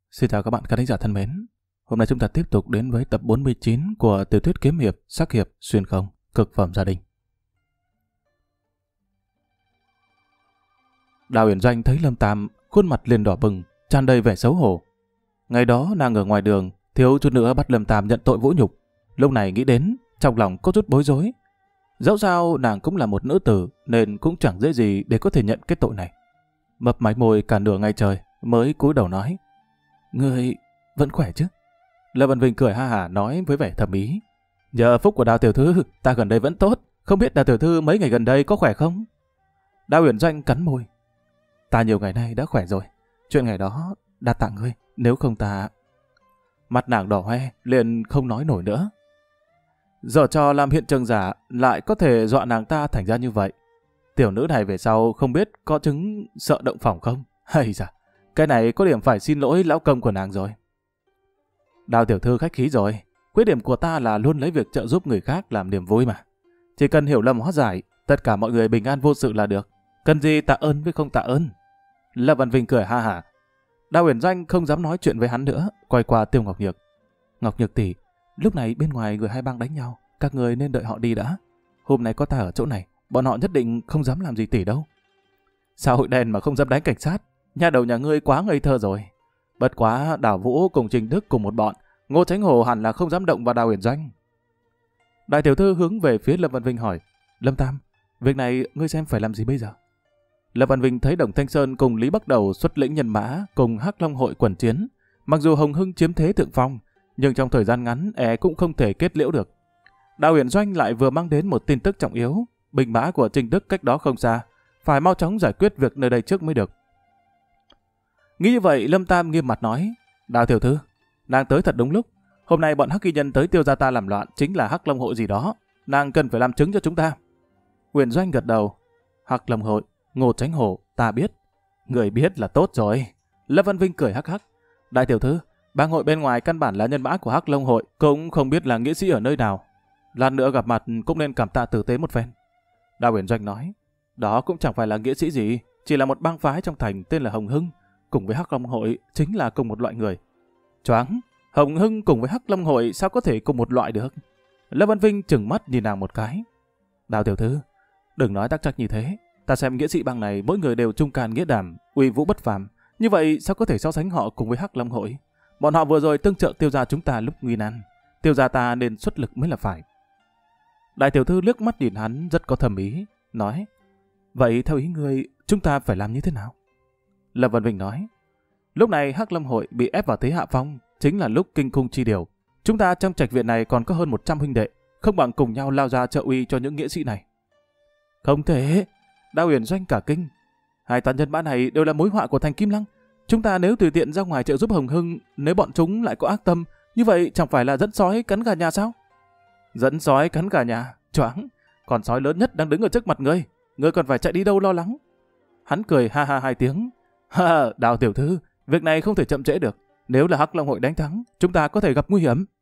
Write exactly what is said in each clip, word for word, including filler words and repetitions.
Xin chào các bạn khán thính giả thân mến. Hôm nay chúng ta tiếp tục đến với tập bốn mươi chín của tiểu thuyết kiếm hiệp, sắc hiệp, xuyên không, cực phẩm gia đình. Đào Uyển Doanh thấy Lâm Tam khuôn mặt liền đỏ bừng, tràn đầy vẻ xấu hổ. Ngày đó nàng ở ngoài đường, thiếu chút nữa bắt Lâm Tam nhận tội vũ nhục. Lúc này nghĩ đến, trong lòng có chút bối rối. Dẫu sao nàng cũng là một nữ tử, nên cũng chẳng dễ gì để có thể nhận cái tội này. Mập mái môi cả nửa ngày trời mới cúi đầu nói: "Ngươi vẫn khỏe chứ?" Lâm Văn Vinh cười ha hả nói với vẻ thầm ý: "Nhờ phúc của Đào tiểu thư, ta gần đây vẫn tốt. Không biết Đào tiểu thư mấy ngày gần đây có khỏe không?" Đào Uyển Doanh cắn môi: "Ta nhiều ngày nay đã khỏe rồi. Chuyện ngày đó đa tạ ngươi, nếu không ta..." Mặt nàng đỏ hoe, liền không nói nổi nữa. Giờ trò làm hiện trường giả lại có thể dọa nàng ta thành ra như vậy. Tiểu nữ này về sau không biết có chứng sợ động phòng không? Hay da, cái này có điểm phải xin lỗi lão công của nàng rồi. Đào tiểu thư khách khí rồi. Khuyết điểm của ta là luôn lấy việc trợ giúp người khác làm niềm vui mà. Chỉ cần hiểu lầm hóa giải, tất cả mọi người bình an vô sự là được. Cần gì tạ ơn với không tạ ơn. Lâm Văn Vinh cười ha hả. Đào Uyển Doanh không dám nói chuyện với hắn nữa, quay qua Tiêu Ngọc Nhược. "Ngọc Nhược tỷ, lúc này bên ngoài người hai bang đánh nhau, các người nên đợi họ đi đã. Hôm nay có ta ở chỗ này, bọn họ nhất định không dám làm gì tỷ đâu." "Sao hội đèn mà không dám đánh cảnh sát? Nhà đầu nhà ngươi quá ngây thơ rồi. Bất quá Đào Vũ cùng Trình Đức cùng một bọn, Ngô Chánh Hồ hẳn là không dám động vào Đào Uyển Doanh." Đại tiểu thư hướng về phía Lâm Văn Vinh hỏi: "Lâm Tam, việc này ngươi xem phải làm gì bây giờ?" Lâm Văn Vinh thấy Đồng Thanh Sơn cùng Lý Bắc Đầu xuất lĩnh nhân mã cùng Hắc Long hội quần chiến. Mặc dù Hồng Hưng chiếm thế thượng phong, nhưng trong thời gian ngắn e cũng không thể kết liễu được. Đào Uyển Doanh lại vừa mang đến một tin tức trọng yếu: binh mã của Trình Đức cách đó không xa, phải mau chóng giải quyết việc nơi đây trước mới được. Nghĩ như vậy, Lâm Tam nghiêm mặt nói: "Đào tiểu thư, nàng tới thật đúng lúc. Hôm nay bọn Hắc Kỳ nhân tới Tiêu gia ta làm loạn chính là Hắc Long hội gì đó, nàng cần phải làm chứng cho chúng ta." Uyển Doanh gật đầu: "Hắc Long hội, Ngô Chánh Hổ, ta biết." "Người biết là tốt rồi." Lâm Văn Vinh cười hắc hắc: "Đại tiểu thư, bang hội bên ngoài căn bản là nhân mã của Hắc Long hội, cũng không biết là nghĩa sĩ ở nơi nào. Lát nữa gặp mặt cũng nên cảm tạ tử tế một phen." Đào Uyển Doanh nói: "Đó cũng chẳng phải là nghĩa sĩ gì, chỉ là một bang phái trong thành tên là Hồng Hưng, cùng với Hắc Long hội chính là cùng một loại người." "Choáng, Hồng Hưng cùng với Hắc Long hội sao có thể cùng một loại được?" Lâm Văn Vinh trừng mắt nhìn nàng một cái: "Đào tiểu thư, đừng nói tắc trách như thế. Ta xem nghĩa sĩ bang này mỗi người đều trung can nghĩa đảm, uy vũ bất phàm, như vậy sao có thể so sánh họ cùng với Hắc Long hội? Bọn họ vừa rồi tương trợ Tiêu gia chúng ta lúc nguy nan, Tiêu gia ta nên xuất lực mới là phải." Đại tiểu thư liếc mắt nhìn hắn rất có thầm ý, nói: "Vậy theo ý ngươi, chúng ta phải làm như thế nào?" Lâm Văn Vinh nói: "Lúc này Hắc Long hội bị ép vào thế hạ phong, chính là lúc kinh khủng chi điều. Chúng ta trong trạch viện này còn có hơn một trăm huynh đệ, không bằng cùng nhau lao ra trợ uy cho những nghĩa sĩ này." "Không thể!" Đào Uyển Doanh cả kinh: "Hai toán nhân mã này đều là mối họa của thành Kim Lăng. Chúng ta nếu tùy tiện ra ngoài trợ giúp Hồng Hưng, nếu bọn chúng lại có ác tâm, như vậy chẳng phải là dẫn sói cắn gà nhà sao?" "Dẫn sói cắn gà nhà? Choáng! Con sói lớn nhất đang đứng ở trước mặt ngươi, ngươi còn phải chạy đi đâu lo lắng?" Hắn cười ha ha hai tiếng: "Ha, Đào tiểu thư, việc này không thể chậm trễ được. Nếu là Hắc Long hội đánh thắng, chúng ta có thể gặp nguy hiểm."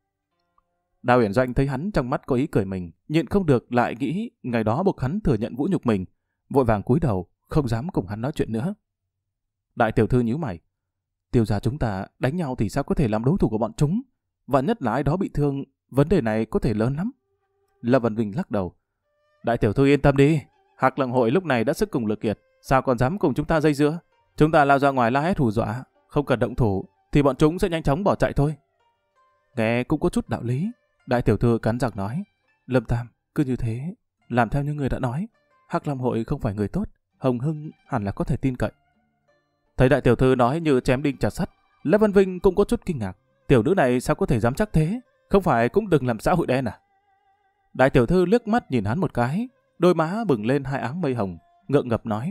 Đào Uyển Doanh thấy hắn trong mắt có ý cười mình, nhịn không được lại nghĩ ngày đó buộc hắn thừa nhận vũ nhục mình, vội vàng cúi đầu, không dám cùng hắn nói chuyện nữa. Đại tiểu thư nhíu mày: "Tiêu gia chúng ta đánh nhau thì sao có thể làm đối thủ của bọn chúng? Và nhất là ai đó bị thương, vấn đề này có thể lớn lắm." Lâm Văn Vinh lắc đầu: "Đại tiểu thư yên tâm đi, Hắc Long hội lúc này đã sức cùng lực kiệt, sao còn dám cùng chúng ta dây dưa? Chúng ta lao ra ngoài la hét hù dọa, không cần động thủ thì bọn chúng sẽ nhanh chóng bỏ chạy thôi." Nghe cũng có chút đạo lý. Đại tiểu thư cắn răng nói: "Lâm Tam, cứ như thế, làm theo như người đã nói. Hắc Long hội không phải người tốt, Hồng Hưng hẳn là có thể tin cậy." Thấy đại tiểu thư nói như chém đinh chặt sắt, Lâm Văn Vinh cũng có chút kinh ngạc. Tiểu nữ này sao có thể dám chắc thế? Không phải cũng đừng làm xã hội đen à? Đại tiểu thư liếc mắt nhìn hắn một cái, đôi má bừng lên hai áng mây hồng, ngượng ngập nói: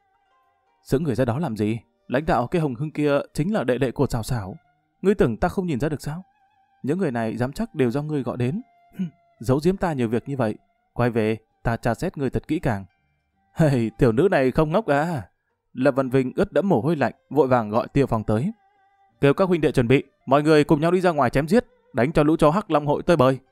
"Giữ người ra đó làm gì? Lãnh đạo cái Hồng Hưng kia chính là đệ đệ của Sào Sào. Ngươi tưởng ta không nhìn ra được sao? Những người này dám chắc đều do ngươi gọi đến. Giấu giếm ta nhiều việc như vậy, quay về ta tra xét ngươi thật kỹ càng." "Hey, tiểu nữ này không ngốc à?" Lâm Văn Vinh ướt đẫm mồ hôi lạnh, vội vàng gọi Tiêu Phong tới: "Kêu các huynh đệ chuẩn bị, mọi người cùng nhau đi ra ngoài chém giết, đánh cho lũ chó Hắc Long hội tơi bời."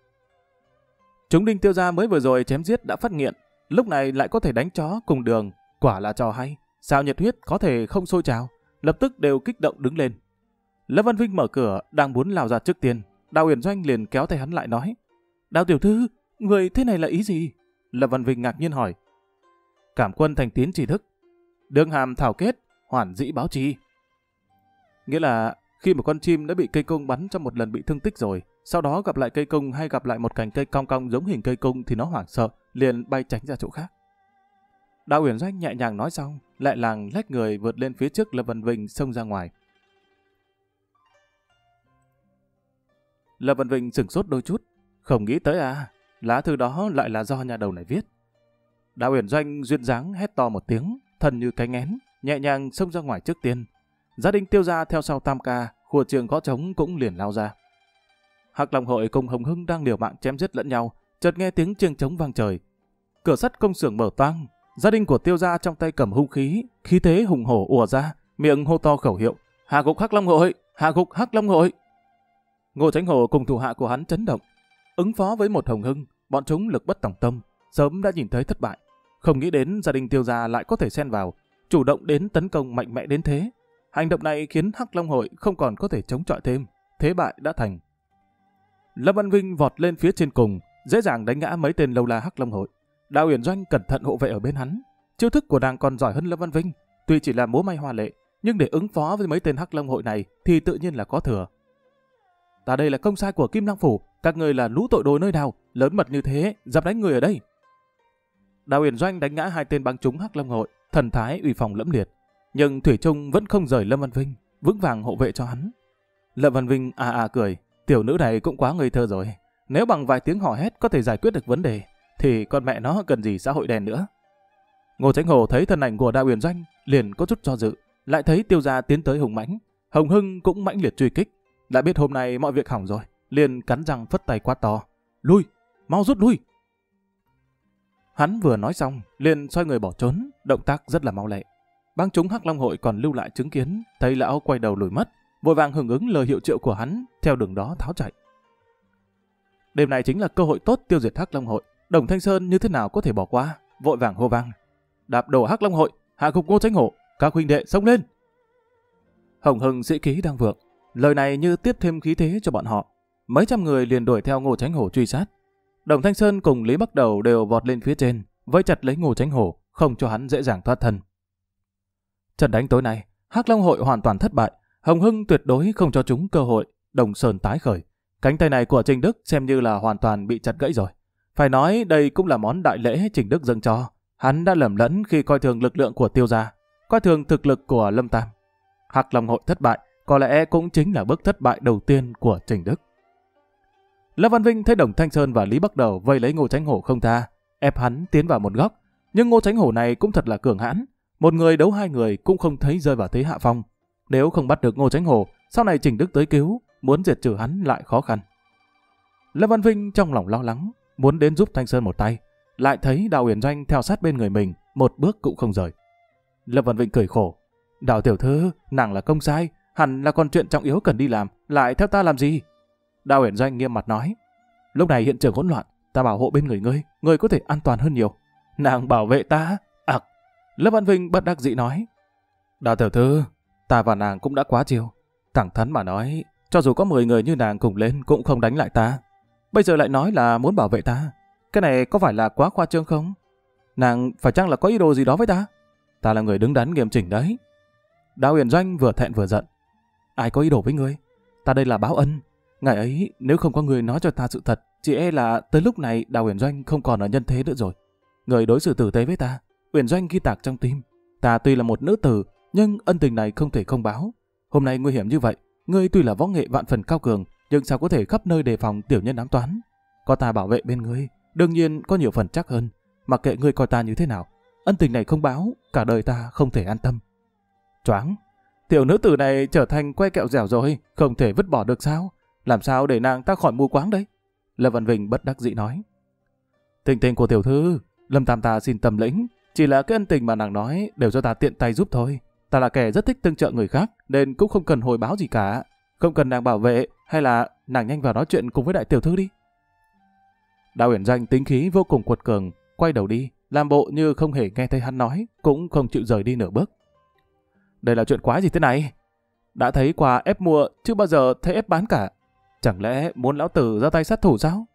Chúng Đinh Tiêu gia mới vừa rồi chém giết đã phát nghiện, lúc này lại có thể đánh chó cùng đường, quả là trò hay. Sao nhiệt huyết có thể không sôi trào, lập tức đều kích động đứng lên. Lâm Văn Vinh mở cửa, đang muốn lao ra trước tiên. Đào Uyển Doanh liền kéo tay hắn lại nói, Đào tiểu thư, người thế này là ý gì? Lâm Văn Vinh ngạc nhiên hỏi. Cảm quân thành tín tri thức, đương hàm thảo kết, hoàn dĩ báo chi. Nghĩa là khi một con chim đã bị cây cung bắn trong một lần bị thương tích rồi, sau đó gặp lại cây cung hay gặp lại một cành cây cong cong giống hình cây cung thì nó hoảng sợ, liền bay tránh ra chỗ khác. Đào Uyển Doanh nhẹ nhàng nói xong, lại làng lách người vượt lên phía trước Lâm Văn Vinh xông ra ngoài. Lâm Văn Vinh sửng sốt đôi chút, không nghĩ tới à, lá thư đó lại là do nhà đầu này viết. Đào Uyển Doanh duyên dáng hét to một tiếng, thân như cánh én, nhẹ nhàng xông ra ngoài trước tiên. Gia đình Tiêu gia theo sau tam ca, khua trường gõ trống cũng liền lao ra. Hắc Long hội cùng Hồng Hưng đang liều mạng chém giết lẫn nhau, chợt nghe tiếng chiêng trống vang trời. Cửa sắt công xưởng mở toang, gia đình của Tiêu gia trong tay cầm hung khí, khí thế hùng hổ ùa ra, miệng hô to khẩu hiệu: hạ gục Hắc Long hội, hạ gục Hắc Long hội. Ngô Chánh Hổ cùng thủ hạ của hắn chấn động, ứng phó với một Hồng Hưng, bọn chúng lực bất tòng tâm, sớm đã nhìn thấy thất bại, không nghĩ đến gia đình Tiêu gia lại có thể xen vào, chủ động đến tấn công mạnh mẽ đến thế. Hành động này khiến Hắc Long hội không còn có thể chống chọi thêm, thế bại đã thành. Lâm Văn Vinh vọt lên phía trên cùng, dễ dàng đánh ngã mấy tên lâu la Hắc Long hội. Đào Uyển Doanh cẩn thận hộ vệ ở bên hắn. Chiêu thức của nàng còn giỏi hơn Lâm Văn Vinh, tuy chỉ là múa may hoa lệ, nhưng để ứng phó với mấy tên Hắc Long hội này thì tự nhiên là có thừa. Ta đây là công sai của Kim Lăng phủ, các người là lũ tội đồ nơi nào, lớn mật như thế, dám đánh người ở đây. Đào Uyển Doanh đánh ngã hai tên băng chúng Hắc Long hội, thần thái uy phong lẫm liệt, nhưng thủy chung vẫn không rời Lâm Văn Vinh, vững vàng hộ vệ cho hắn. Lâm Văn Vinh à à cười, tiểu nữ này cũng quá ngây thơ rồi, nếu bằng vài tiếng hò hét có thể giải quyết được vấn đề, thì con mẹ nó cần gì xã hội đen nữa. Ngô Chánh Hổ thấy thân ảnh của Đào Uyển Doanh, liền có chút do dự, lại thấy Tiêu gia tiến tới hùng mãnh, Hồng Hưng cũng mãnh liệt truy kích, đã biết hôm nay mọi việc hỏng rồi, liền cắn răng phất tay quát to: lui, mau rút lui. Hắn vừa nói xong, liền xoay người bỏ trốn, động tác rất là mau lẹ. Bang chúng Hắc Long hội còn lưu lại chứng kiến, thấy lão quay đầu lùi mất, vội vàng hưởng ứng lời hiệu triệu của hắn, theo đường đó tháo chạy. Đêm này chính là cơ hội tốt tiêu diệt Hắc Long hội, Đồng Thanh Sơn như thế nào có thể bỏ qua, vội vàng hô vang: đạp đổ Hắc Long hội, hạ gục Ngô Chánh Hổ, các huynh đệ xông lên. Hồng Hưng sĩ khí đang vượng, lời này như tiếp thêm khí thế cho bọn họ, mấy trăm người liền đuổi theo Ngô Chánh Hổ truy sát. Đồng Thanh Sơn cùng Lý Bắc Đầu đều vọt lên phía trên, vây chặt lấy Ngô Chánh Hổ, không cho hắn dễ dàng thoát thân. Trận đánh tối nay, Hắc Long hội hoàn toàn thất bại, Hồng Hưng tuyệt đối không cho chúng cơ hội. Đồng Sơn tái khởi, cánh tay này của Trình Đức xem như là hoàn toàn bị chặt gãy rồi. Phải nói đây cũng là món đại lễ Trình Đức dâng cho. Hắn đã lầm lẫn khi coi thường lực lượng của Tiêu gia, coi thường thực lực của Lâm Tam. Hắc Long hội thất bại, có lẽ cũng chính là bước thất bại đầu tiên của Trình Đức. Lâm Văn Vinh thấy Đồng Thanh Sơn và Lý Bắc Đầu vây lấy Ngô Chánh Hổ không tha, ép hắn tiến vào một góc. Nhưng Ngô Chánh Hổ này cũng thật là cường hãn, một người đấu hai người cũng không thấy rơi vào thế hạ phong. Nếu không bắt được Ngô Chánh Hổ, sau này Trình Đức tới cứu, muốn diệt trừ hắn lại khó khăn. Lâm Văn Vinh trong lòng lo lắng, muốn đến giúp Thanh Sơn một tay, lại thấy Đào Uyển Doanh theo sát bên người mình, một bước cũng không rời. Lâm Văn Vinh cười khổ: Đào tiểu thư, nàng là công sai, hẳn là còn chuyện trọng yếu cần đi làm, lại theo ta làm gì? Đào Uyển Doanh nghiêm mặt nói: lúc này hiện trường hỗn loạn, ta bảo hộ bên người ngươi, ngươi có thể an toàn hơn nhiều. Nàng bảo vệ ta? À, Lâm Văn Vinh bất đắc dĩ nói: Đào tiểu thư, ta và nàng cũng đã quá chiều. Thẳng thắn mà nói, cho dù có mười người như nàng cùng lên cũng không đánh lại ta. Bây giờ lại nói là muốn bảo vệ ta, cái này có phải là quá khoa trương không? Nàng phải chăng là có ý đồ gì đó với ta? Ta là người đứng đắn nghiêm chỉnh đấy. Đào Uyển Doanh vừa thẹn vừa giận: ai có ý đồ với ngươi? Ta đây là báo ân. Ngày ấy nếu không có người nói cho ta sự thật, chỉ e là tới lúc này Đào Uyển Doanh không còn ở nhân thế nữa rồi. Người đối xử tử tế với ta, Uyển Doanh ghi tạc trong tim. Ta tuy là một nữ tử, nhưng ân tình này không thể không báo. Hôm nay nguy hiểm như vậy, ngươi tuy là võ nghệ vạn phần cao cường, nhưng sao có thể khắp nơi đề phòng tiểu nhân ám toán? Có ta bảo vệ bên ngươi, đương nhiên có nhiều phần chắc hơn. Mặc kệ ngươi coi ta như thế nào, ân tình này không báo, cả đời ta không thể an tâm. Choáng, tiểu nữ tử này trở thành que kẹo dẻo rồi, không thể vứt bỏ được sao? Làm sao để nàng ta khỏi mù quáng đấy? Lâm Văn Vinh bất đắc dĩ nói: tình tình của tiểu thư, Lâm Tam ta xin tâm lĩnh, chỉ là cái ân tình mà nàng nói đều do ta tiện tay giúp thôi. Ta là kẻ rất thích tương trợ người khác, nên cũng không cần hồi báo gì cả. Không cần nàng bảo vệ, hay là nàng nhanh vào nói chuyện cùng với đại tiểu thư đi. Đào Uyển Doanh tính khí vô cùng cuột cường, quay đầu đi, làm bộ như không hề nghe thấy hắn nói, cũng không chịu rời đi nửa bước. Đây là chuyện quái gì thế này? Đã thấy quà ép mua, chưa bao giờ thấy ép bán cả. Chẳng lẽ muốn lão tử ra tay sát thủ sao?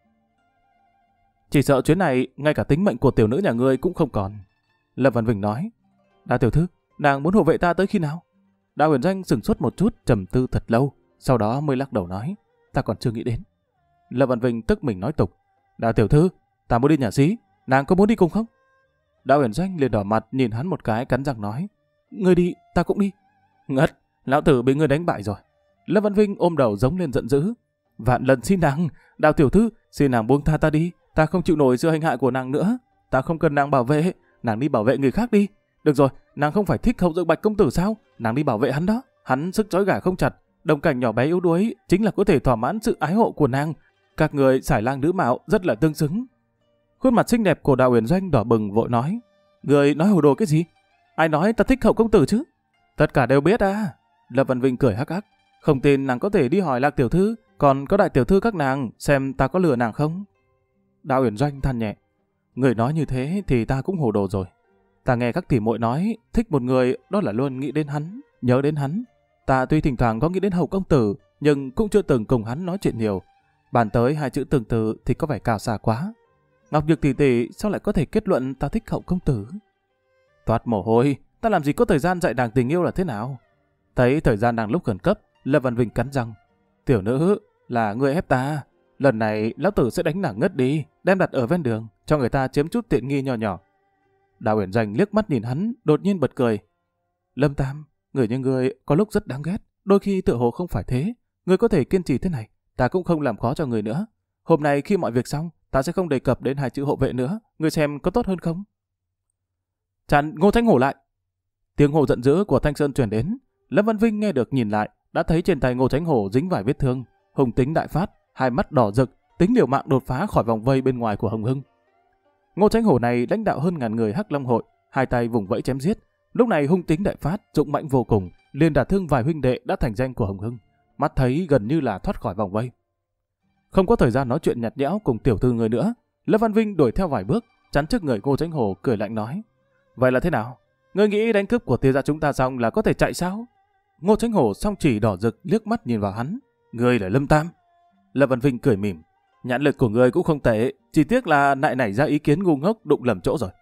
Chỉ sợ chuyến này, ngay cả tính mệnh của tiểu nữ nhà ngươi cũng không còn. Lâm Văn Vinh nói. Đa tiểu thư, nàng muốn hộ vệ ta tới khi nào? Đào Huyền Doanh sửng sốt một chút, trầm tư thật lâu, sau đó mới lắc đầu nói. Ta còn chưa nghĩ đến. Lâm Văn Vinh tức mình nói tục. Đào tiểu thư, ta muốn đi nhà xí, nàng có muốn đi cùng không? Đào Huyền Doanh liền đỏ mặt nhìn hắn một cái, cắn răng nói. Ngươi đi, ta cũng đi. Ngất, lão tử bị ngươi đánh bại rồi. Lâm Văn Vinh ôm đầu giống lên giận dữ. Vạn lần xin nàng, Đào tiểu thư, xin nàng buông tha ta đi, ta không chịu nổi sự hành hạ của nàng nữa. Ta không cần nàng bảo vệ, nàng đi bảo vệ người khác đi. Được rồi, nàng không phải thích Hậu Dược Bạch công tử sao? Nàng đi bảo vệ hắn đó. Hắn sức trói gà không chặt, đồng cảnh nhỏ bé yếu đuối chính là có thể thỏa mãn sự ái hộ của nàng. Các người xài lang nữ mạo rất là tương xứng. Khuôn mặt xinh đẹp của Đào Huyền Doanh đỏ bừng vội nói. Người nói hồ đồ cái gì? Ai nói ta thích Hậu công tử chứ? Tất cả đều biết à? Lâm Văn Vinh cười hắc hắc. Không tin nàng có thể đi hỏi Lạc tiểu thư, còn có đại tiểu thư các nàng, xem ta có lừa nàng không? Đào Huyền Doanh than nhẹ. Người nói như thế thì ta cũng hồ đồ rồi. Ta nghe các tỷ muội nói, thích một người đó là luôn nghĩ đến hắn, nhớ đến hắn. Ta tuy thỉnh thoảng có nghĩ đến Hậu công tử, nhưng cũng chưa từng cùng hắn nói chuyện nhiều. Bàn tới hai chữ từng từ thì có vẻ cao xa quá. Ngọc Nhược tỷ tỷ sao lại có thể kết luận ta thích Hậu công tử? Toát mồ hôi, ta làm gì có thời gian dạy nàng tình yêu là thế nào? Thấy thời gian đang lúc khẩn cấp, Lâm Văn Vinh cắn răng. Tiểu nữ, là ngươi ép ta. Lần này lão tử sẽ đánh nàng ngất đi, đem đặt ở ven đường, cho người ta chiếm chút tiện nghi nho nhỏ. Đào Huyền Doanh liếc mắt nhìn hắn, đột nhiên bật cười. Lâm Tam, người như ngươi có lúc rất đáng ghét, đôi khi tựa hồ không phải thế. Ngươi có thể kiên trì thế này, ta cũng không làm khó cho người nữa. Hôm nay khi mọi việc xong, ta sẽ không đề cập đến hai chữ hộ vệ nữa, ngươi xem có tốt hơn không? Chặn Ngô Thánh Hổ lại! Tiếng hô giận dữ của Thanh Sơn truyền đến. Lâm Văn Vinh nghe được nhìn lại, đã thấy trên tay Ngô Thánh Hổ dính vài vết thương, hung tính đại phát, hai mắt đỏ rực, tính liều mạng đột phá khỏi vòng vây bên ngoài của Hồng Hưng. Ngô Thánh Hổ này lãnh đạo hơn ngàn người Hắc Long hội, hai tay vùng vẫy chém giết, lúc này hung tính đại phát, dũng mãnh vô cùng, liền đả thương vài huynh đệ đã thành danh của Hồng Hưng, mắt thấy gần như là thoát khỏi vòng vây. Không có thời gian nói chuyện nhạt nhẽo cùng tiểu thư người nữa, Lâm Văn Vinh đuổi theo vài bước, chắn trước người Ngô Thánh Hổ, cười lạnh nói: vậy là thế nào? Ngươi nghĩ đánh cướp của Tiêu gia chúng ta xong là có thể chạy sao? Ngô Thánh Hổ song chỉ đỏ rực liếc mắt nhìn vào hắn. Ngươi là Lâm Tam. Lâm Văn Vinh cười mỉm. Nhãn lực của ngươi cũng không tệ, chỉ tiếc là nại nảy ra ý kiến ngu ngốc đụng lầm chỗ rồi.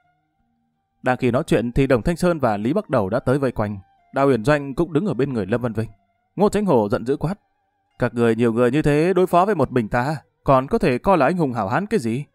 Đang khi nói chuyện thì Đồng Thanh Sơn và Lý Bắc Đầu đã tới vây quanh. Đào Huyền Doanh cũng đứng ở bên người Lâm Văn Vinh. Ngô Thánh Hổ giận dữ quát: các người nhiều người như thế đối phó với một mình ta, còn có thể coi là anh hùng hảo hán cái gì?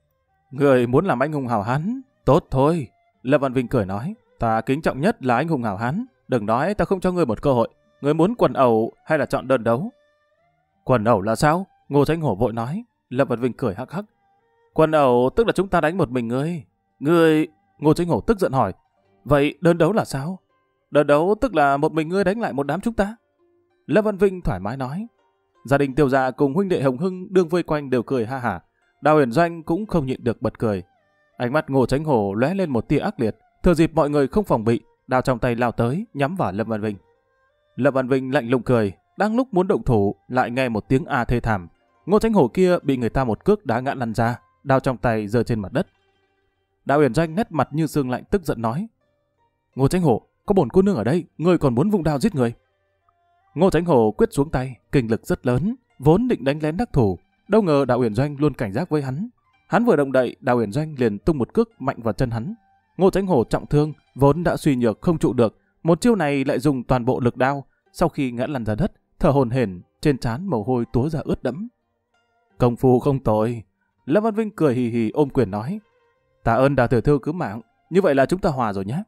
Người muốn làm anh hùng hảo hán? Tốt thôi. Lâm Văn Vinh cười nói: ta kính trọng nhất là anh hùng hảo hán. Đừng nói ta không cho ngươi một cơ hội. Ngươi muốn quần ẩu hay là chọn đơn đấu? Quần ẩu là sao? Ngô Thánh Hổ vội nói. Lâm Văn Vinh cười hắc hắc. Quần ẩu tức là chúng ta đánh một mình ngươi. Ngươi... Ngô Thánh Hổ tức giận hỏi. Vậy đơn đấu là sao? Đơn đấu tức là một mình ngươi đánh lại một đám chúng ta. Lâm Văn Vinh thoải mái nói. Gia đình Tiêu gia cùng huynh đệ Hồng Hưng đương vây quanh đều cười ha hả. Đào Huyền Doanh cũng không nhịn được bật cười. Ánh mắt Ngô Thánh Hổ lóe lên một tia ác liệt. Thừa dịp mọi người không phòng bị, đao trong tay lao tới, nhắm vào Lâm Văn Vinh. Lâm Văn Vinh lạnh lùng cười, đang lúc muốn động thủ, lại nghe một tiếng a thê thảm. Ngô Thánh Hổ kia bị người ta một cước đá ngã lăn ra, đao trong tay rơi trên mặt đất. Đào Huyền Doanh nét mặt như sương lạnh tức giận nói: Ngô Thánh Hổ, có bổn cô nương ở đây, ngươi còn muốn vung đao giết người? Ngô Thánh Hổ quyết xuống tay, kinh lực rất lớn, vốn định đánh lén đắc thủ, đâu ngờ Đào Huyền Doanh luôn cảnh giác với hắn. Hắn vừa động đậy, Đào Huyền Doanh liền tung một cước mạnh vào chân hắn. Ngô Thánh Hổ trọng thương, vốn đã suy nhược không trụ được, một chiêu này lại dùng toàn bộ lực đao, sau khi ngã lăn ra đất, thở hổn hển, trên trán mồ hôi túa ra ướt đẫm. Công phu không tồi. Lâm Văn Vinh cười hì hì ôm quyền nói: tạ ơn Đào tiểu thư cứu mạng, như vậy là chúng ta hòa rồi nhé.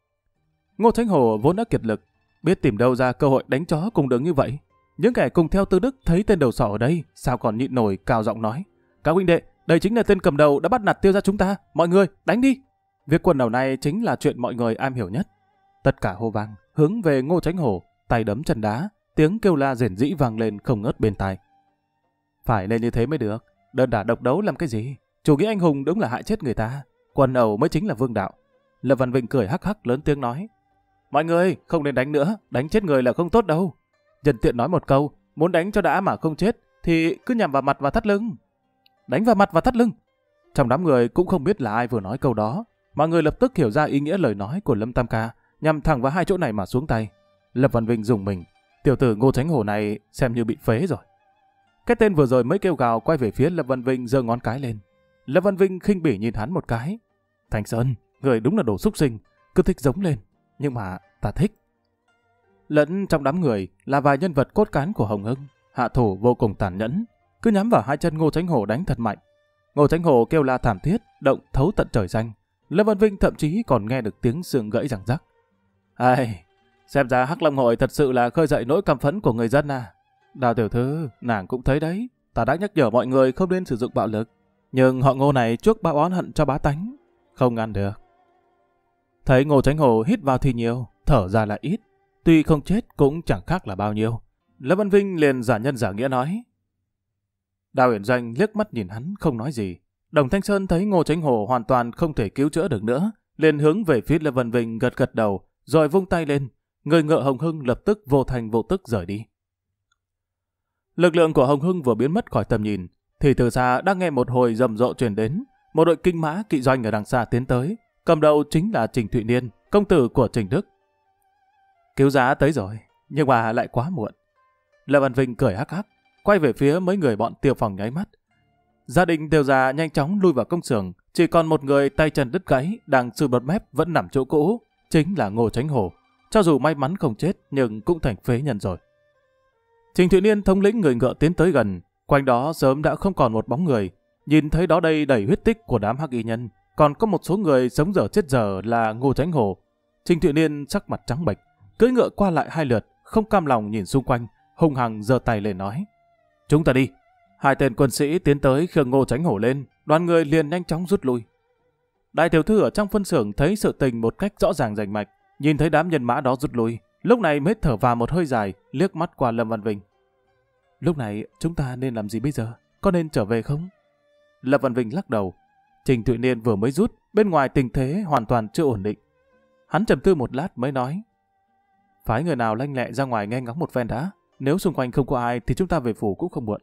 Ngô Thánh Hổ vốn đã kiệt lực, biết tìm đâu ra cơ hội đánh chó cùng đường như vậy. Những kẻ cùng theo Tư Đức thấy tên đầu sỏ ở đây, sao còn nhịn nổi, cao giọng nói: các huynh đệ, đây chính là tên cầm đầu đã bắt nạt Tiêu gia chúng ta, mọi người đánh đi. Việc quần đầu này chính là chuyện mọi người am hiểu nhất. Tất cả hô vang hướng về Ngô Thánh Hổ, tay đấm chân đá, tiếng kêu la rền rĩ vang lên không ngớt bên tai. Phải nên như thế mới được, đơn đả độc đấu làm cái gì? Chủ nghĩa anh hùng đúng là hại chết người ta, quần ẩu mới chính là vương đạo. Lâm Văn Vinh cười hắc hắc lớn tiếng nói: mọi người không nên đánh nữa, đánh chết người là không tốt đâu. Nhân tiện nói một câu, muốn đánh cho đã mà không chết thì cứ nhằm vào mặt và thắt lưng. Đánh vào mặt và thắt lưng. Trong đám người cũng không biết là ai vừa nói câu đó, mọi người lập tức hiểu ra ý nghĩa lời nói của Lâm Tam Ca, nhằm thẳng vào hai chỗ này mà xuống tay. Lâm Văn Vinh dùng mình, tiểu tử Ngô Chánh Hổ này xem như bị phế rồi. Cái tên vừa rồi mới kêu gào quay về phía Lâm Văn Vinh giơ ngón cái lên. Lâm Văn Vinh khinh bỉ nhìn hắn một cái. Thành Sơn, người đúng là đồ súc sinh, cứ thích giống lên. Nhưng mà ta thích. Lẫn trong đám người là vài nhân vật cốt cán của Hồng Hưng, hạ thủ vô cùng tàn nhẫn, cứ nhắm vào hai chân Ngô Chánh Hổ đánh thật mạnh. Ngô Chánh Hổ kêu la thảm thiết, động thấu tận trời xanh. Lâm Văn Vinh thậm chí còn nghe được tiếng xương gãy răng rắc. Ai, xem ra Hắc Long Hội thật sự là khơi dậy nỗi căm phẫn của người dân à. Đào tiểu thư, nàng cũng thấy đấy, ta đã nhắc nhở mọi người không nên sử dụng bạo lực. Nhưng họ Ngô này chuốc bao oán hận cho bá tánh, không ăn được. Thấy Ngô Chánh Hổ hít vào thì nhiều, thở ra là ít, tuy không chết cũng chẳng khác là bao nhiêu. Lâm Văn Vinh liền giả nhân giả nghĩa nói. Đào Uyển Doanh liếc mắt nhìn hắn không nói gì. Đồng Thanh Sơn thấy Ngô Chánh Hổ hoàn toàn không thể cứu chữa được nữa, liền hướng về phía Lâm Văn Vinh gật gật đầu, rồi vung tay lên. Người ngựa Hồng Hưng lập tức vô thành vô tức rời đi. Lực lượng của Hồng Hưng vừa biến mất khỏi tầm nhìn, thì từ xa đang nghe một hồi rầm rộ truyền đến. Một đội kinh mã kỵ doanh ở đằng xa tiến tới, cầm đầu chính là Trình Thụy Niên, công tử của Trình Đức. Cứu giá tới rồi, nhưng mà lại quá muộn. Lâm Văn Vinh cười hắc hắc, quay về phía mấy người bọn Tiêu Phong nháy mắt. Gia đình Tiêu gia nhanh chóng lui vào công xưởng, chỉ còn một người tay chân đứt gãy đang sùi bọt mép vẫn nằm chỗ cũ, chính là Ngô Chánh Hổ. Cho dù may mắn không chết nhưng cũng thành phế nhân rồi. Trình Thụy Niên thống lĩnh người ngựa tiến tới gần, quanh đó sớm đã không còn một bóng người. Nhìn thấy đó đây đầy huyết tích của đám hắc y nhân, còn có một số người sống dở chết dở là Ngô Chánh Hổ. Trình Thụy Niên sắc mặt trắng bệch, cưỡi ngựa qua lại hai lượt, không cam lòng nhìn xung quanh, hung hăng giơ tay lên nói: "Chúng ta đi." Hai tên quân sĩ tiến tới khiêng Ngô Chánh Hổ lên, đoàn người liền nhanh chóng rút lui. Đại tiểu thư ở trong phân xưởng thấy sự tình một cách rõ ràng rành mạch, nhìn thấy đám nhân mã đó rút lui, lúc này mới thở vào một hơi dài, liếc mắt qua Lâm Văn Vinh. Lúc này chúng ta nên làm gì bây giờ? Có nên trở về không? Lâm Văn Vinh lắc đầu. Trình Thụy Niên vừa mới rút, bên ngoài tình thế hoàn toàn chưa ổn định. Hắn trầm tư một lát mới nói: phái người nào lanh lẹ ra ngoài nghe ngóng một phen đã. Nếu xung quanh không có ai thì chúng ta về phủ cũng không muộn.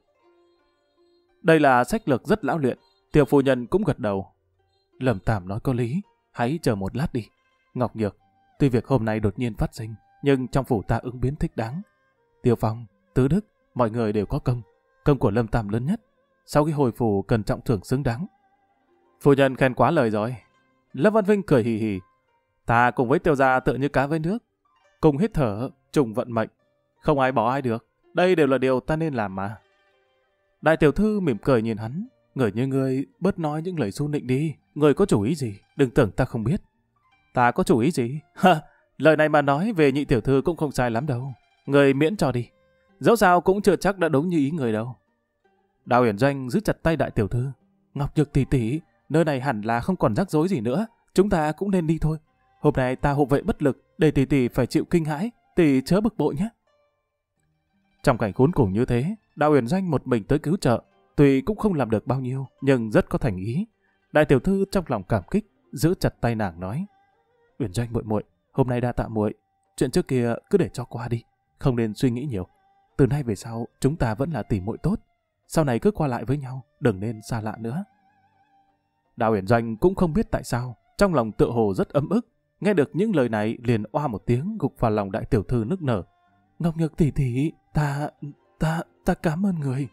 Đây là sách lược rất lão luyện. Tiểu phu nhân cũng gật đầu. Lâm Tam nói có lý, hãy chờ một lát đi. Ngọc Nhược, tuy việc hôm nay đột nhiên phát sinh, nhưng trong phủ ta ứng biến thích đáng. Tiêu Phong, Tứ Đức, mọi người đều có công. Công của Lâm Tam lớn nhất. Sau khi hồi phủ cần trọng thưởng xứng đáng. Phu nhân khen quá lời rồi. Lâm Văn Vinh cười hì hì. Ta cùng với Tiêu gia tựa như cá với nước, cùng hít thở, trùng vận mệnh. Không ai bỏ ai được. Đây đều là điều ta nên làm mà. Đại tiểu thư mỉm cười nhìn hắn. Người như ngươi bớt nói những lời xu nịnh đi. Người có chủ ý gì? Đừng tưởng ta không biết. Ta có chủ ý gì? Ha, lời này mà nói về nhị tiểu thư cũng không sai lắm đâu. Người miễn cho đi. Dẫu sao cũng chưa chắc đã đúng như ý người đâu. Đào Uyển Doanh giữ chặt tay đại tiểu thư. Ngọc Nhược tỷ tỷ, nơi này hẳn là không còn rắc rối gì nữa. Chúng ta cũng nên đi thôi. Hôm nay ta hộ vệ bất lực, để tỷ tỷ phải chịu kinh hãi. Tỷ chớ bực bội nhé. Trong cảnh khốn cùng như thế, Đào Uyển Doanh một mình tới cứu trợ, tuy cũng không làm được bao nhiêu, nhưng rất có thành ý. Đại tiểu thư trong lòng cảm kích, giữ chặt tay nàng nói: Uyển Doanh muội muội, hôm nay đa tạ muội, chuyện trước kia cứ để cho qua đi, không nên suy nghĩ nhiều. Từ nay về sau, chúng ta vẫn là tỷ muội tốt. Sau này cứ qua lại với nhau, đừng nên xa lạ nữa. Đào Uyển Doanh cũng không biết tại sao, trong lòng tựa hồ rất ấm ức, nghe được những lời này liền oa một tiếng gục vào lòng đại tiểu thư nức nở. Ngọc Nhược tỷ tỷ, ta, ta, ta cảm ơn người.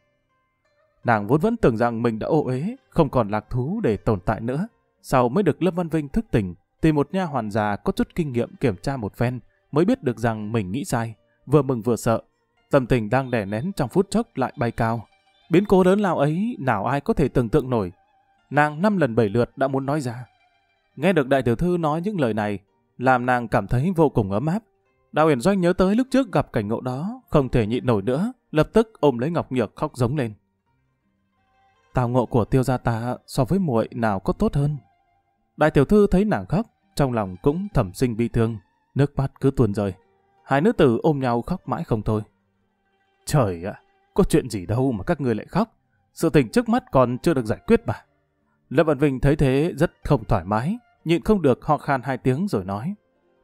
Nàng vốn vẫn tưởng rằng mình đã ô uế, không còn lạc thú để tồn tại nữa. Sau mới được Lâm Văn Vinh thức tỉnh, tìm một nha hoàn già có chút kinh nghiệm kiểm tra một phen, mới biết được rằng mình nghĩ sai, vừa mừng vừa sợ. Tâm tình đang đè nén trong phút chốc lại bay cao. Biến cố lớn lao ấy nào ai có thể tưởng tượng nổi. Nàng năm lần bảy lượt đã muốn nói ra. Nghe được đại tiểu thư nói những lời này, làm nàng cảm thấy vô cùng ấm áp. Đào Uyển Doanh nhớ tới lúc trước gặp cảnh ngộ đó, không thể nhịn nổi nữa, lập tức ôm lấy Ngọc Nhược khóc giống lên. Tào ngộ của Tiêu gia ta so với muội nào có tốt hơn. Đại tiểu thư thấy nàng khóc, trong lòng cũng thầm sinh bi thương, nước mắt cứ tuôn rơi. Hai nữ tử ôm nhau khóc mãi không thôi. Trời ạ, có chuyện gì đâu mà các người lại khóc. Sự tình trước mắt còn chưa được giải quyết mà. Lâm Văn Vinh thấy thế rất không thoải mái, nhịn không được ho khan hai tiếng rồi nói: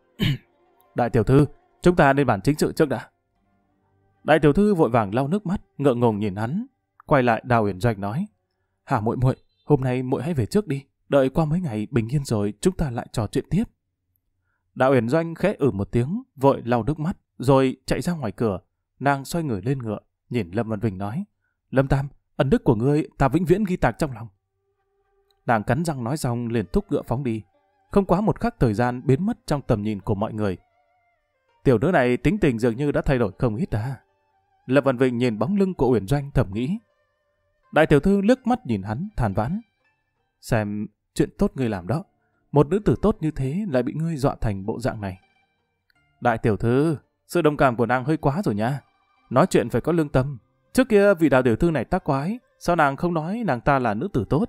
Đại tiểu thư, chúng ta nên bàn chính sự trước đã. Đại tiểu thư vội vàng lau nước mắt, ngượng ngùng nhìn hắn, quay lại Đào Uyển Doanh nói: Hả muội muội, hôm nay muội hãy về trước đi, đợi qua mấy ngày bình yên rồi chúng ta lại trò chuyện tiếp. Đào Uyển Doanh khẽ ử một tiếng, vội lau nước mắt, Rồi chạy ra ngoài cửa, nàng xoay người lên ngựa, nhìn Lâm Văn Vinh nói, Lâm Tam, ân đức của ngươi ta vĩnh viễn ghi tạc trong lòng. Nàng cắn răng nói xong liền thúc ngựa phóng đi, không quá một khắc thời gian biến mất trong tầm nhìn của mọi người. Tiểu nữ này tính tình dường như đã thay đổi không ít đã. Lâm Văn Vinh nhìn bóng lưng của Uyển Doanh thầm nghĩ. Đại tiểu thư liếc mắt nhìn hắn than vãn. Xem chuyện tốt ngươi làm đó, một nữ tử tốt như thế lại bị ngươi dọa thành bộ dạng này. Đại tiểu thư, sự đồng cảm của nàng hơi quá rồi nha. Nói chuyện phải có lương tâm. Trước kia vị đại tiểu thư này tác quái, sao nàng không nói nàng ta là nữ tử tốt?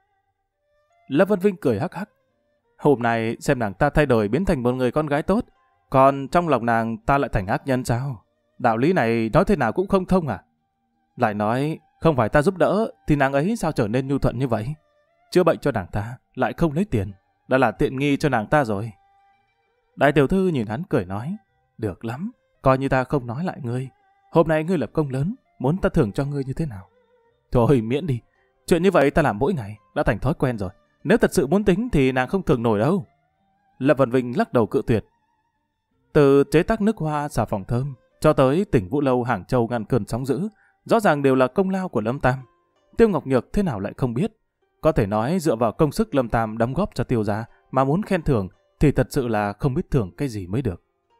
Lâm Văn Vinh cười hắc hắc. Hôm nay xem nàng ta thay đổi biến thành một người con gái tốt, còn trong lòng nàng ta lại thành ác nhân sao? Đạo lý này nói thế nào cũng không thông à? Lại nói, không phải ta giúp đỡ, thì nàng ấy sao trở nên nhu thuận như vậy? Chữa bệnh cho nàng ta, lại không lấy tiền, đã là tiện nghi cho nàng ta rồi. Đại tiểu thư nhìn hắn cười nói, được lắm, coi như ta không nói lại ngươi. Hôm nay ngươi lập công lớn, muốn ta thưởng cho ngươi như thế nào? Thôi miễn đi, chuyện như vậy ta làm mỗi ngày, đã thành thói quen rồi. Nếu thật sự muốn tính thì nàng không thưởng nổi đâu. Lâm Văn Vinh lắc đầu cự tuyệt. Từ chế tác nước hoa xà phòng thơm, cho tới tỉnh Vũ Lâu Hàng Châu ngăn cơn sóng dữ, rõ ràng đều là công lao của Lâm Tam. Tiêu Ngọc Nhược thế nào lại không biết? Có thể nói dựa vào công sức Lâm Tam đóng góp cho Tiêu gia mà muốn khen thưởng thì thật sự là không biết thưởng cái gì mới được.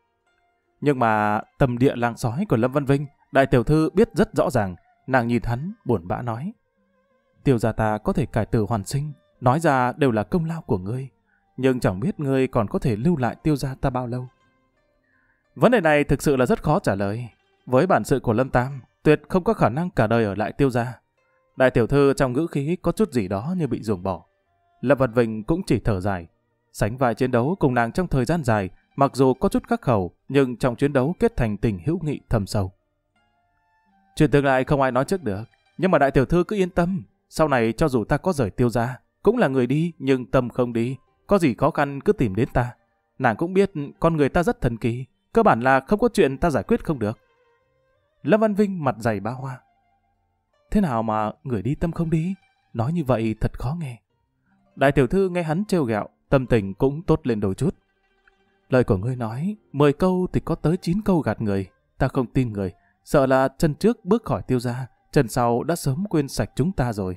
Nhưng mà tầm địa làng sói của Lâm Văn Vinh, đại tiểu thư biết rất rõ ràng. Nàng nhìn hắn buồn bã nói, Tiêu gia ta có thể cải tử hoàn sinh, nói ra đều là công lao của ngươi, nhưng chẳng biết ngươi còn có thể lưu lại Tiêu gia ta bao lâu. Vấn đề này thực sự là rất khó trả lời. Với bản sự của Lâm Tam, tuyệt không có khả năng cả đời ở lại Tiêu gia. Đại tiểu thư trong ngữ khí có chút gì đó như bị ruồng bỏ. Lâm Văn Vinh cũng chỉ thở dài. Sánh vai chiến đấu cùng nàng trong thời gian dài, mặc dù có chút khắc khẩu, nhưng trong chiến đấu kết thành tình hữu nghị thâm sâu. Chuyện tương lai không ai nói trước được, nhưng mà đại tiểu thư cứ yên tâm. Sau này cho dù ta có rời Tiêu gia, cũng là người đi nhưng tâm không đi. Có gì khó khăn cứ tìm đến ta. Nàng cũng biết con người ta rất thần kỳ, cơ bản là không có chuyện ta giải quyết không được. Lâm Văn Vinh mặt dày bá hoa. Thế nào mà người đi tâm không đi? Nói như vậy thật khó nghe. Đại tiểu thư nghe hắn trêu ghẹo, tâm tình cũng tốt lên đôi chút. Lời của ngươi nói, mười câu thì có tới chín câu gạt người. Ta không tin người, sợ là chân trước bước khỏi Tiêu gia, chân sau đã sớm quên sạch chúng ta rồi.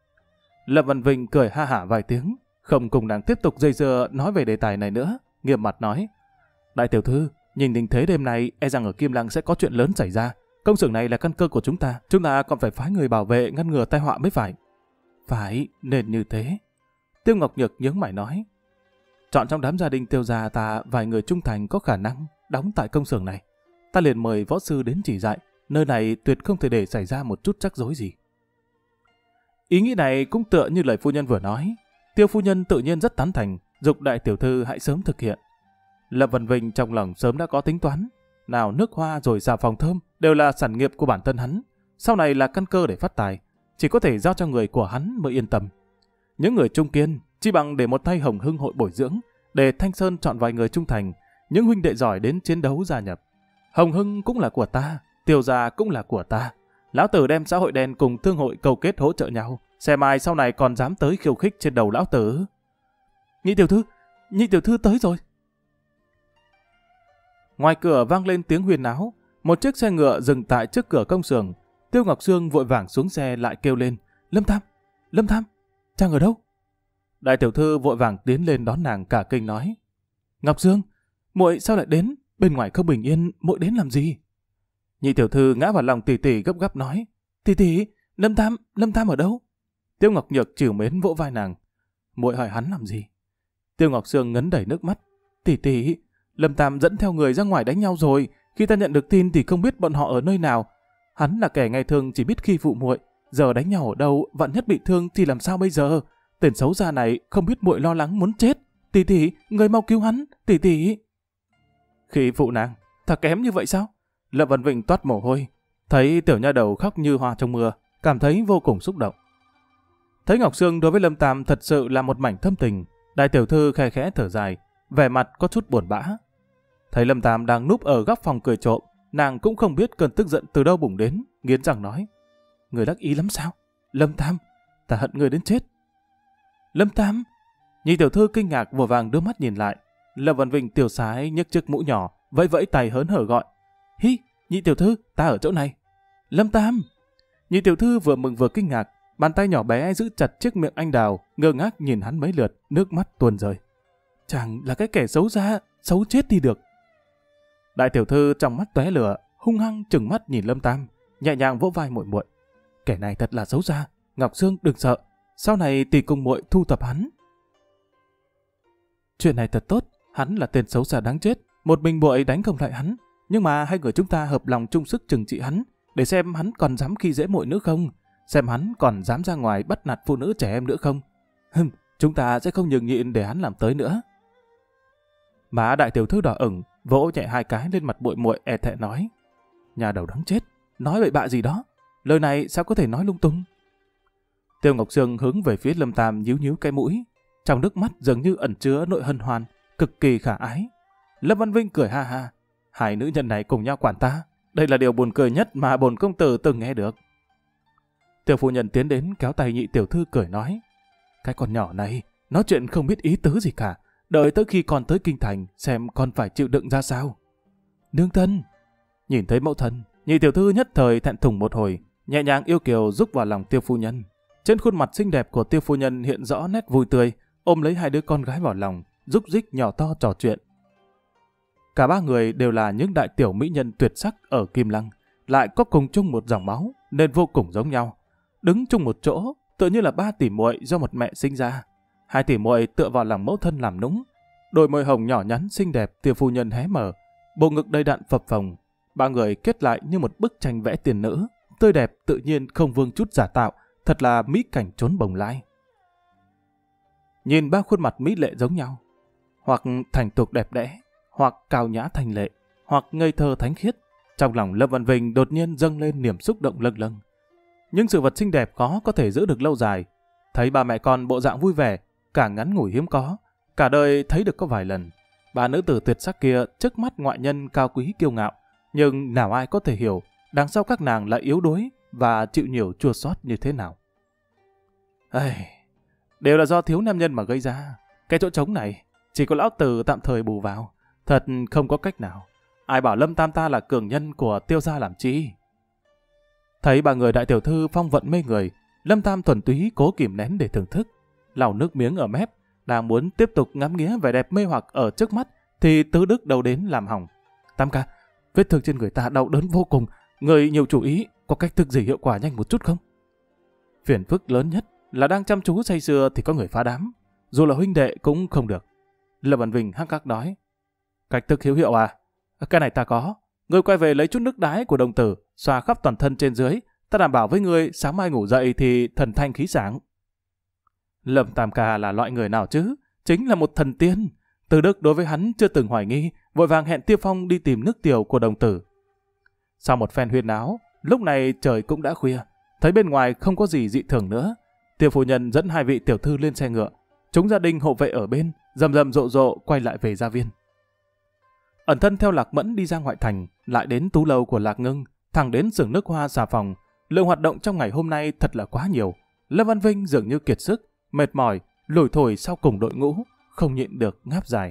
Lâm Văn Vinh cười ha hả vài tiếng, không cùng nàng tiếp tục dây dưa nói về đề tài này nữa, nghiêm mặt nói. Đại tiểu thư, nhìn tình thế đêm nay, e rằng ở Kim Lăng sẽ có chuyện lớn xảy ra. Công xưởng này là căn cơ của chúng ta, chúng ta còn phải phái người bảo vệ ngăn ngừa tai họa mới phải. Phải, nên như thế. Tiêu Ngọc Nhược nhướng mày nói. Chọn trong đám gia đình Tiêu gia ta vài người trung thành có khả năng đóng tại công xưởng này. Ta liền mời võ sư đến chỉ dạy, nơi này tuyệt không thể để xảy ra một chút rắc rối gì. Ý nghĩ này cũng tựa như lời phu nhân vừa nói. Tiêu phu nhân tự nhiên rất tán thành, dục đại tiểu thư hãy sớm thực hiện. Lâm Văn Vinh trong lòng sớm đã có tính toán. Nào nước hoa rồi xà phòng thơm đều là sản nghiệp của bản thân hắn. Sau này là căn cơ để phát tài, chỉ có thể giao cho người của hắn mới yên tâm. Những người trung kiên chỉ bằng để một tay Hồng Hưng hội bồi dưỡng, để Thanh Sơn chọn vài người trung thành, những huynh đệ giỏi đến chiến đấu gia nhập. Hồng Hưng cũng là của ta, Tiêu gia cũng là của ta. Lão tử đem xã hội đen cùng thương hội cầu kết hỗ trợ nhau, xem ai sau này còn dám tới khiêu khích trên đầu lão tử. Nhị tiểu thư, nhị tiểu thư tới rồi. Ngoài cửa vang lên tiếng huyên náo, một chiếc xe ngựa dừng tại trước cửa công xưởng. Tiêu Ngọc Sương vội vàng xuống xe lại kêu lên, Lâm Tam, Lâm Tam, chàng ở đâu? Đại tiểu thư vội vàng tiến lên đón nàng cả kinh nói, Ngọc Sương, muội sao lại đến? Bên ngoài không bình yên, muội đến làm gì? Nhị tiểu thư ngã vào lòng tỷ tỷ gấp gáp nói, tỷ tỷ, Lâm Tam, Lâm Tam ở đâu? Tiêu Ngọc Nhược trìu mến vỗ vai nàng, muội hỏi hắn làm gì? Tiêu Ngọc Sương ngấn đầy nước mắt, tỷ tỷ, Lâm Tam dẫn theo người ra ngoài đánh nhau rồi, khi ta nhận được tin thì không biết bọn họ ở nơi nào. Hắn là kẻ ngày thường chỉ biết khi phụ muội, giờ đánh nhau ở đâu, vạn nhất bị thương thì làm sao bây giờ? Tên xấu xa này không biết muội lo lắng muốn chết. Tỷ tỷ, người mau cứu hắn, tỷ tỷ. Khi phụ nàng, thật kém như vậy sao? Lâm Văn Vinh toát mồ hôi, thấy tiểu nha đầu khóc như hoa trong mưa, cảm thấy vô cùng xúc động. Thấy Ngọc Sương đối với Lâm Tam thật sự là một mảnh thâm tình, đại tiểu thư khe khẽ thở dài, vẻ mặt có chút buồn bã. Thấy Lâm Tam đang núp ở góc phòng cười trộm, nàng cũng không biết cơn tức giận từ đâu bùng đến, nghiến răng nói, người đắc ý lắm sao? Lâm Tam, ta hận người đến chết. Lâm Tam, nhị tiểu thư kinh ngạc vội vàng đưa mắt nhìn lại. Lâm Văn Vinh tiểu sái nhấc chiếc mũ nhỏ, vẫy vẫy tay hớn hở gọi, Hi, nhị tiểu thư, ta ở chỗ này. Lâm Tam! Nhị tiểu thư vừa mừng vừa kinh ngạc, bàn tay nhỏ bé giữ chặt chiếc miệng anh đào, ngơ ngác nhìn hắn mấy lượt, nước mắt tuôn rơi. Chàng là cái kẻ xấu xa, xấu chết đi được. Đại tiểu thư trong mắt tóe lửa, hung hăng trừng mắt nhìn Lâm Tam, nhẹ nhàng vỗ vai muội muội. Kẻ này thật là xấu xa, Ngọc Sương đừng sợ, sau này tỷ cùng muội thu thập hắn. Chuyện này thật tốt, hắn là tên xấu xa đáng chết, một mình muội đánh không lại hắn, nhưng mà hai người chúng ta hợp lòng chung sức trừng trị hắn, để xem hắn còn dám khi dễ muội nữa không, xem hắn còn dám ra ngoài bắt nạt phụ nữ trẻ em nữa không. Hừm, chúng ta sẽ không nhường nhịn để hắn làm tới nữa. Má đại tiểu thư đỏ ửng, vỗ nhẹ hai cái lên mặt muội muội e thẹn nói: Nhà đầu đáng chết, nói bậy bạ gì đó, lời này sao có thể nói lung tung. Tiêu Ngọc Sương hướng về phía Lâm Tam nhíu nhíu cái mũi, trong nước mắt dường như ẩn chứa nỗi hân hoan, cực kỳ khả ái. Lâm Văn Vinh cười ha ha, hai nữ nhân này cùng nhau quản ta, đây là điều buồn cười nhất mà bổn công tử từng nghe được. Tiểu phu nhân tiến đến kéo tay nhị tiểu thư cười nói: Cái con nhỏ này, nói chuyện không biết ý tứ gì cả, đợi tới khi con tới kinh thành xem con phải chịu đựng ra sao. Nương thân! Nhìn thấy mẫu thân, nhị tiểu thư nhất thời thẹn thùng một hồi, nhẹ nhàng yêu kiều rúc vào lòng Tiêu phu nhân. Trên khuôn mặt xinh đẹp của Tiêu phu nhân hiện rõ nét vui tươi, ôm lấy hai đứa con gái vào lòng, rúc rích nhỏ to trò chuyện. Cả ba người đều là những đại tiểu mỹ nhân tuyệt sắc ở Kim Lăng, lại có cùng chung một dòng máu nên vô cùng giống nhau. Đứng chung một chỗ, tựa như là ba tỷ muội do một mẹ sinh ra. Hai tỷ muội tựa vào lòng mẫu thân làm nũng. Đôi môi hồng nhỏ nhắn xinh đẹp Tiêu phu nhân hé mở, bộ ngực đầy đặn phập phồng. Ba người kết lại như một bức tranh vẽ tiền nữ, tươi đẹp tự nhiên không vương chút giả tạo, thật là mỹ cảnh trốn bồng lai. Nhìn ba khuôn mặt mỹ lệ giống nhau, hoặc thành tục đẹp đẽ, hoặc cao nhã thanh lệ, hoặc ngây thơ thánh khiết, trong lòng Lâm Văn Vinh đột nhiên dâng lên niềm xúc động lâng lâng. Nhưng sự vật xinh đẹp khó có thể giữ được lâu dài. Thấy ba mẹ con bộ dạng vui vẻ, cả ngắn ngủi hiếm có, cả đời thấy được có vài lần. Ba nữ tử tuyệt sắc kia trước mắt ngoại nhân cao quý kiêu ngạo, nhưng nào ai có thể hiểu đằng sau các nàng lại yếu đuối và chịu nhiều chua xót như thế nào. Ây, đều là do thiếu nam nhân mà gây ra. Cái chỗ trống này chỉ có lão tử tạm thời bù vào, thật không có cách nào. Ai bảo Lâm Tam ta là cường nhân của Tiêu gia làm chi. Thấy ba người đại tiểu thư phong vận mê người, Lâm Tam thuần túy cố kìm nén để thưởng thức, lau nước miếng ở mép, đang muốn tiếp tục ngắm nghía vẻ đẹp mê hoặc ở trước mắt, thì Tứ Đức đâu đến làm hỏng. Tam ca, vết thương trên người ta đau đớn vô cùng, người nhiều chú ý, có cách thức gì hiệu quả nhanh một chút không? Phiền phức lớn nhất là đang chăm chú say sưa thì có người phá đám, dù là huynh đệ cũng không được. Lâm Văn Vinh hắc hắc nói: Cách thức hữu hiệu à? Cái này ta có. Ngươi quay về lấy chút nước đái của đồng tử, xoa khắp toàn thân trên dưới, ta đảm bảo với ngươi sáng mai ngủ dậy thì thần thanh khí sáng. Lâm Tam ca là loại người nào chứ? Chính là một thần tiên. Từ Đức đối với hắn chưa từng hoài nghi, vội vàng hẹn Tiêu Phong đi tìm nước tiểu của đồng tử. Sau một phen huyên náo, lúc này trời cũng đã khuya, thấy bên ngoài không có gì dị thường nữa. Tiêu phu nhân dẫn hai vị tiểu thư lên xe ngựa, chúng gia đình hộ vệ ở bên, rầm rầm rộ rộ quay lại về gia viên. Ẩn thân theo Lạc Mẫn đi ra ngoại thành, lại đến tú lâu của Lạc Ngưng, thẳng đến xưởng nước hoa xà phòng. Lượng hoạt động trong ngày hôm nay thật là quá nhiều. Lâm Văn Vinh dường như kiệt sức, mệt mỏi, lủi thổi sau cùng đội ngũ, không nhịn được ngáp dài.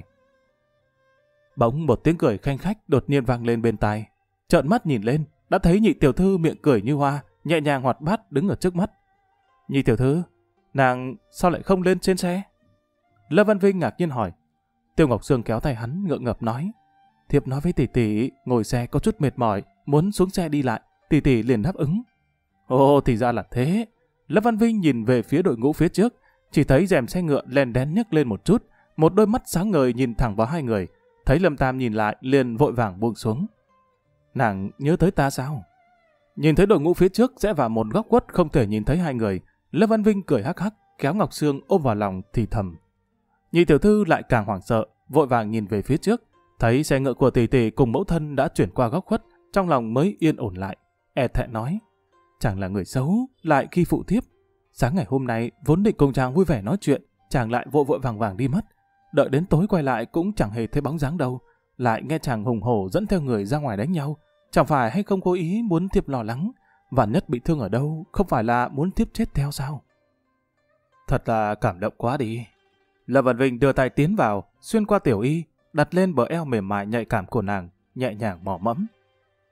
Bỗng một tiếng cười khanh khách đột nhiên vang lên bên tai. Trợn mắt nhìn lên, đã thấy nhị tiểu thư miệng cười như hoa, nhẹ nhàng hoạt bát đứng ở trước mắt. Nhị tiểu thư, nàng sao lại không lên trên xe? Lâm Văn Vinh ngạc nhiên hỏi. Tiêu Ngọc Sương kéo tay hắn ngượng ngập nói: Thiếp nói với tỷ tỷ ngồi xe có chút mệt mỏi, muốn xuống xe đi lại. Tỷ tỷ liền đáp ứng. Ồ, thì ra là thế. Lâm Văn Vinh nhìn về phía đội ngũ phía trước, chỉ thấy rèm xe ngựa len đén nhấc lên một chút, một đôi mắt sáng ngời nhìn thẳng vào hai người. Thấy Lâm Tam nhìn lại liền vội vàng buông xuống. Nàng nhớ tới ta sao? Nhìn thấy đội ngũ phía trước rẽ vào một góc khuất không thể nhìn thấy hai người, Lâm Văn Vinh cười hắc hắc, kéo Ngọc Sương ôm vào lòng thì thầm. Nhị tiểu thư lại càng hoảng sợ, vội vàng nhìn về phía trước, thấy xe ngựa của tỷ tỷ cùng mẫu thân đã chuyển qua góc khuất, trong lòng mới yên ổn lại. E thẹn nói: Chàng là người xấu, lại khi phụ thiếp. Sáng ngày hôm nay vốn định cùng chàng vui vẻ nói chuyện, chàng lại vội vội vàng vàng đi mất. Đợi đến tối quay lại cũng chẳng hề thấy bóng dáng đâu, lại nghe chàng hùng hổ dẫn theo người ra ngoài đánh nhau. Chẳng phải hay không cố ý muốn thiếp lo lắng, vạn nhất bị thương ở đâu, không phải là muốn thiếp chết theo sao? Thật là cảm động quá đi. Lâm Văn Vinh đưa tay tiến vào, xuyên qua tiểu y, đặt lên bờ eo mềm mại nhạy cảm của nàng, nhẹ nhàng mò mẫm.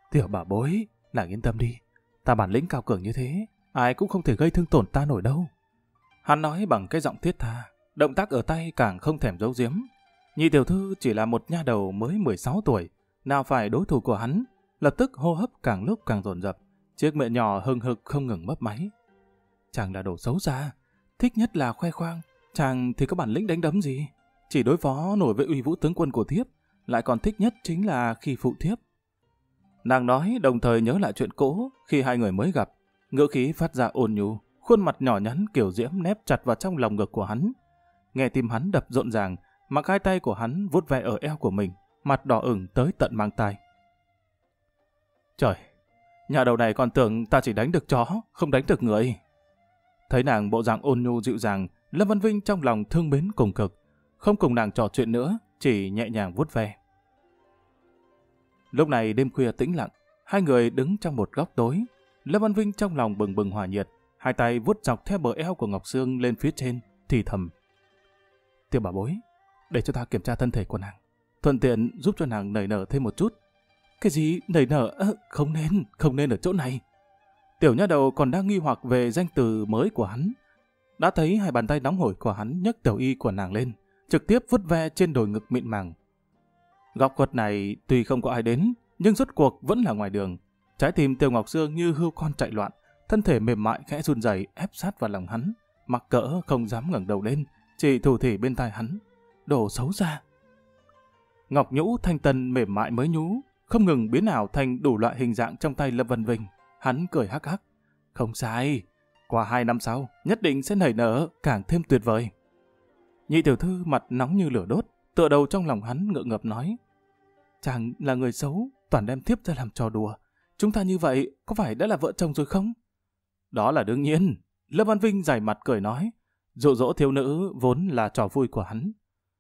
Tiểu bảo bối, nàng yên tâm đi. Ta bản lĩnh cao cường như thế, ai cũng không thể gây thương tổn ta nổi đâu. Hắn nói bằng cái giọng thiết tha, động tác ở tay càng không thèm giấu giếm. Nhị tiểu thư chỉ là một nha đầu mới mười sáu tuổi, nào phải đối thủ của hắn, lập tức hô hấp càng lúc càng dồn dập, chiếc miệng nhỏ hừng hực không ngừng mấp máy. Chàng là đồ xấu xa, thích nhất là khoe khoang, chàng thì có bản lĩnh đánh đấm gì, chỉ đối phó nổi với uy vũ tướng quân của thiếp, lại còn thích nhất chính là khi phụ thiếp. Nàng nói đồng thời nhớ lại chuyện cũ khi hai người mới gặp, ngữ khí phát ra ôn nhu, khuôn mặt nhỏ nhắn kiểu diễm nép chặt vào trong lòng ngực của hắn. Nghe tim hắn đập rộn ràng, mặc hai tay của hắn vuốt ve ở eo của mình, mặt đỏ ửng tới tận mang tai. Trời, nhà đầu này còn tưởng ta chỉ đánh được chó, không đánh được người. Thấy nàng bộ dạng ôn nhu dịu dàng, Lâm Văn Vinh trong lòng thương mến cùng cực, không cùng nàng trò chuyện nữa, chỉ nhẹ nhàng vuốt ve. Lúc này đêm khuya tĩnh lặng, hai người đứng trong một góc tối. Lâm Văn Vinh trong lòng bừng bừng hỏa nhiệt, hai tay vuốt dọc theo bờ eo của Ngọc Sương lên phía trên, thì thầm: Tiểu bảo bối, để cho ta kiểm tra thân thể của nàng, thuận tiện giúp cho nàng nảy nở thêm một chút. Cái gì nảy nở? À, không nên, không nên ở chỗ này. Tiểu nha đầu còn đang nghi hoặc về danh từ mới của hắn, đã thấy hai bàn tay nóng hổi của hắn nhấc tiểu y của nàng lên, trực tiếp vuốt ve trên đồi ngực mịn màng. Góc quật này tuy không có ai đến, nhưng rốt cuộc vẫn là ngoài đường. Trái tim Tiêu Ngọc Sương như hươu con chạy loạn, thân thể mềm mại khẽ run rẩy ép sát vào lòng hắn, mặc cỡ không dám ngẩng đầu lên, chỉ thủ thỉ bên tai hắn: Đồ xấu xa. Ngọc nhũ thanh tân mềm mại mới nhú, không ngừng biến ảo thành đủ loại hình dạng trong tay Lâm Văn Vinh. Hắn cười hắc hắc: Không sai, qua hai năm sau nhất định sẽ nảy nở càng thêm tuyệt vời. Nhị tiểu thư mặt nóng như lửa đốt, tựa đầu trong lòng hắn ngượng ngập nói: Chàng là người xấu, toàn đem thiếp ra làm trò đùa. Chúng ta như vậy có phải đã là vợ chồng rồi không? Đó là đương nhiên. Lâm Văn Vinh dày mặt cười nói, dụ dỗ thiếu nữ vốn là trò vui của hắn.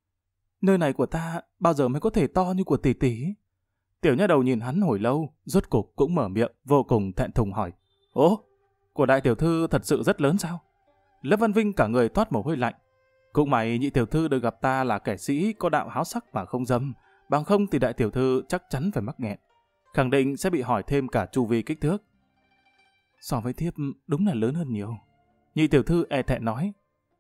Nơi này của ta bao giờ mới có thể to như của tỷ tỷ? Tiểu nha đầu nhìn hắn hồi lâu, rốt cục cũng mở miệng vô cùng thẹn thùng hỏi: Ố, của đại tiểu thư thật sự rất lớn sao? Lâm Văn Vinh cả người toát mồ hôi lạnh. Cũng may nhị tiểu thư được gặp ta là kẻ sĩ có đạo háo sắc mà không dâm, bằng không thì đại tiểu thư chắc chắn phải mắc nghẹn, khẳng định sẽ bị hỏi thêm cả chu vi kích thước. So với thiếp đúng là lớn hơn nhiều. Nhị tiểu thư e thẹn nói.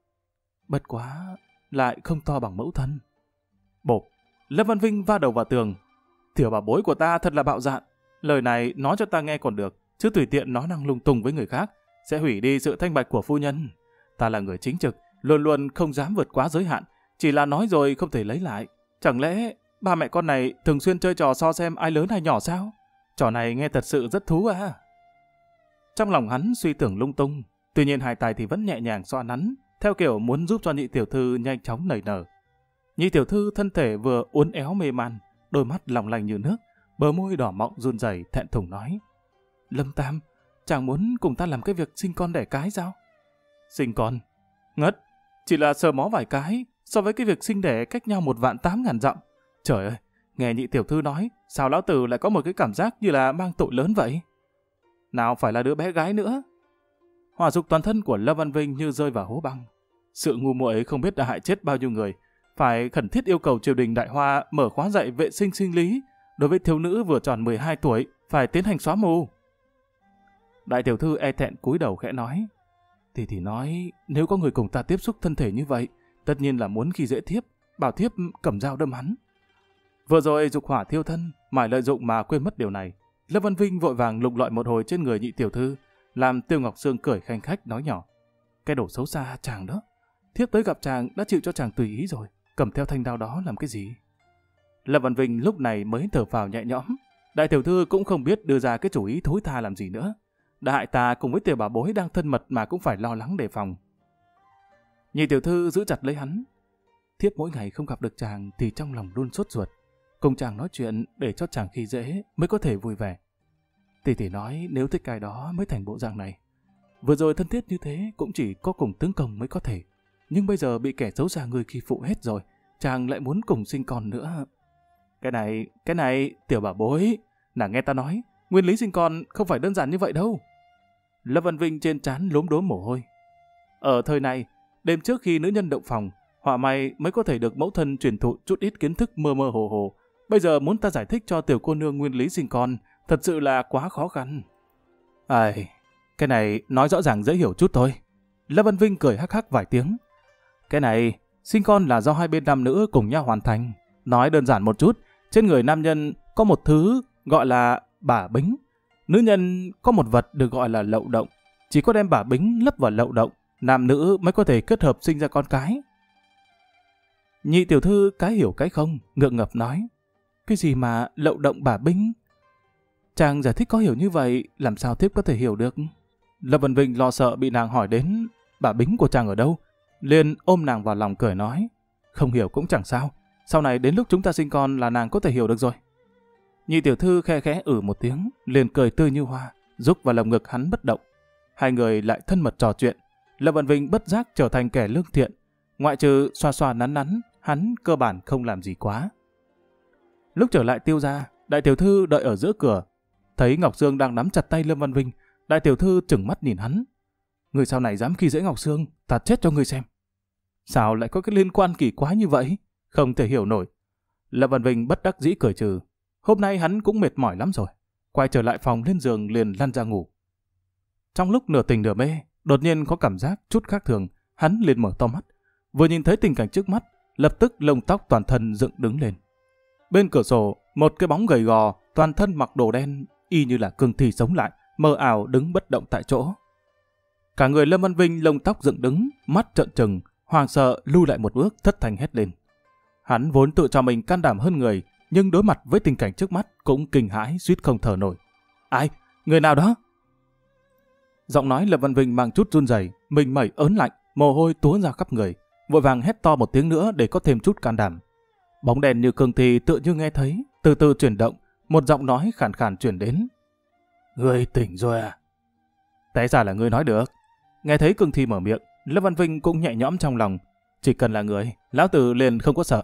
Bất quá lại không to bằng mẫu thân. Bộp, Lâm Văn Vinh va đầu vào tường. Tiểu bảo bối của ta thật là bạo dạn. Lời này nói cho ta nghe còn được, chứ tùy tiện nói năng lung tung với người khác sẽ hủy đi sự thanh bạch của phu nhân. Ta là người chính trực, luôn luôn không dám vượt quá giới hạn, chỉ là nói rồi không thể lấy lại. Chẳng lẽ ba mẹ con này thường xuyên chơi trò so xem ai lớn hay nhỏ sao? Trò này nghe thật sự rất thú à. Trong lòng hắn suy tưởng lung tung, tuy nhiên hai tay thì vẫn nhẹ nhàng xoa nắn, theo kiểu muốn giúp cho nhị tiểu thư nhanh chóng nảy nở. Nhị tiểu thư thân thể vừa uốn éo mê man, đôi mắt long lanh như nước, bờ môi đỏ mọng run rẩy thẹn thùng nói: Lâm Tam, chàng muốn cùng ta làm cái việc sinh con đẻ cái sao? Sinh con? Ngất, chỉ là sờ mó vài cái, so với cái việc sinh đẻ cách nhau một vạn tám ngàn dặm. Trời ơi, nghe nhị tiểu thư nói, sao lão tử lại có một cái cảm giác như là mang tội lớn vậy? Nào phải là đứa bé gái nữa. Hỏa dục toàn thân của Lâm Văn Vinh như rơi vào hố băng. Sự ngu muội ấy không biết đã hại chết bao nhiêu người, phải khẩn thiết yêu cầu triều đình Đại Hoa mở khóa dạy vệ sinh sinh lý, đối với thiếu nữ vừa tròn mười hai tuổi phải tiến hành xóa mù. Đại tiểu thư e thẹn cúi đầu khẽ nói: Thì thì nói, nếu có người cùng ta tiếp xúc thân thể như vậy, tất nhiên là muốn khi dễ thiếp, bảo thiếp cầm dao đâm hắn. Vừa rồi dục hỏa thiêu thân, mải lợi dụng mà quên mất điều này. Lâm Văn Vinh vội vàng lục lọi một hồi trên người nhị tiểu thư, làm Tiêu Ngọc Sương cười khanh khách nói nhỏ: Cái đồ xấu xa chàng đó, thiếp tới gặp chàng đã chịu cho chàng tùy ý rồi, cầm theo thanh đao đó làm cái gì? Lâm Văn Vinh lúc này mới thở phào nhẹ nhõm. Đại tiểu thư cũng không biết đưa ra cái chủ ý thối tha làm gì nữa. Đã hại ta cùng với tiểu bảo bối đang thân mật mà cũng phải lo lắng đề phòng. Nhị tiểu thư giữ chặt lấy hắn. Thiếp mỗi ngày không gặp được chàng thì trong lòng luôn sốt ruột. Cùng chàng nói chuyện để cho chàng khi dễ mới có thể vui vẻ. Tỷ tỷ nói nếu thích cái đó mới thành bộ dạng này. Vừa rồi thân thiết như thế cũng chỉ có cùng tướng công mới có thể. Nhưng bây giờ bị kẻ xấu xa người khi phụ hết rồi, chàng lại muốn cùng sinh con nữa. Cái này, cái này, tiểu bảo bối, nàng nghe ta nói, nguyên lý sinh con không phải đơn giản như vậy đâu. Lâm Văn Vinh trên trán lốm đốm mồ hôi. Ở thời này, đêm trước khi nữ nhân động phòng, họa may mới có thể được mẫu thân truyền thụ chút ít kiến thức mơ mơ hồ hồ. Bây giờ muốn ta giải thích cho tiểu cô nương nguyên lý sinh con, thật sự là quá khó khăn. Ai, cái này nói rõ ràng dễ hiểu chút thôi. Lâm Văn Vinh cười hắc hắc vài tiếng. Cái này, sinh con là do hai bên nam nữ cùng nhau hoàn thành. Nói đơn giản một chút, trên người nam nhân có một thứ gọi là bả bính. Nữ nhân có một vật được gọi là lậu động. Chỉ có đem bả bính lấp vào lậu động, nam nữ mới có thể kết hợp sinh ra con cái. Nhị tiểu thư cái hiểu cái không, ngượng ngập nói. Cái gì mà lậu động bả bính? Chàng giải thích có hiểu như vậy, làm sao thiếp có thể hiểu được? Lâm Văn Vinh lo sợ bị nàng hỏi đến bả bính của chàng ở đâu, liền ôm nàng vào lòng cười nói. Không hiểu cũng chẳng sao, sau này đến lúc chúng ta sinh con là nàng có thể hiểu được rồi. Nhị tiểu thư khe khẽ ử một tiếng, liền cười tươi như hoa, rúc vào lồng ngực hắn bất động. Hai người lại thân mật trò chuyện. Lâm Văn Vinh bất giác trở thành kẻ lương thiện, ngoại trừ xoa xoa nắn nắn, hắn cơ bản không làm gì quá. Lúc trở lại Tiêu gia, đại tiểu thư đợi ở giữa cửa, thấy Ngọc Sương đang nắm chặt tay Lâm Văn Vinh, đại tiểu thư trừng mắt nhìn hắn. Người sau này dám khi dễ Ngọc Sương, ta chết cho người xem. Sao lại có cái liên quan kỳ quái như vậy? Không thể hiểu nổi. Lâm Văn Vinh bất đắc dĩ cười trừ. Hôm nay hắn cũng mệt mỏi lắm rồi. Quay trở lại phòng lên giường liền lăn ra ngủ. Trong lúc nửa tỉnh nửa mê, đột nhiên có cảm giác chút khác thường, hắn liền mở to mắt. Vừa nhìn thấy tình cảnh trước mắt, lập tức lông tóc toàn thân dựng đứng lên. Bên cửa sổ, một cái bóng gầy gò, toàn thân mặc đồ đen, y như là cương thi sống lại, mờ ảo đứng bất động tại chỗ. Cả người Lâm Văn Vinh lông tóc dựng đứng, mắt trợn trừng, hoàng sợ lui lại một bước, thất thanh hét lên. Hắn vốn tự cho mình can đảm hơn người, nhưng đối mặt với tình cảnh trước mắt cũng kinh hãi suýt không thở nổi. Ai? Người nào đó? Giọng nói Lâm Văn Vinh mang chút run rẩy, mình mẩy ớn lạnh, mồ hôi túa ra khắp người, vội vàng hét to một tiếng nữa để có thêm chút can đảm. Bóng đèn như cương thi tựa như nghe thấy, từ từ chuyển động, một giọng nói khàn khàn truyền đến. Ngươi tỉnh rồi à? Té ra là ngươi nói được. Nghe thấy cương thi mở miệng, Lâm Văn Vinh cũng nhẹ nhõm trong lòng. Chỉ cần là người, lão tử liền không có sợ.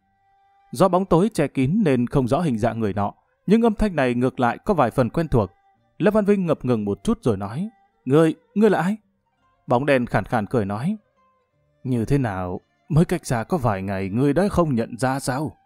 Do bóng tối che kín nên không rõ hình dạng người nọ, nhưng âm thanh này ngược lại có vài phần quen thuộc. Lâm Văn Vinh ngập ngừng một chút rồi nói. Ngươi, ngươi là ai? Bóng đèn khàn khàn cười nói. Như thế nào? Mới cách xa có vài ngày ngươi đã không nhận ra sao?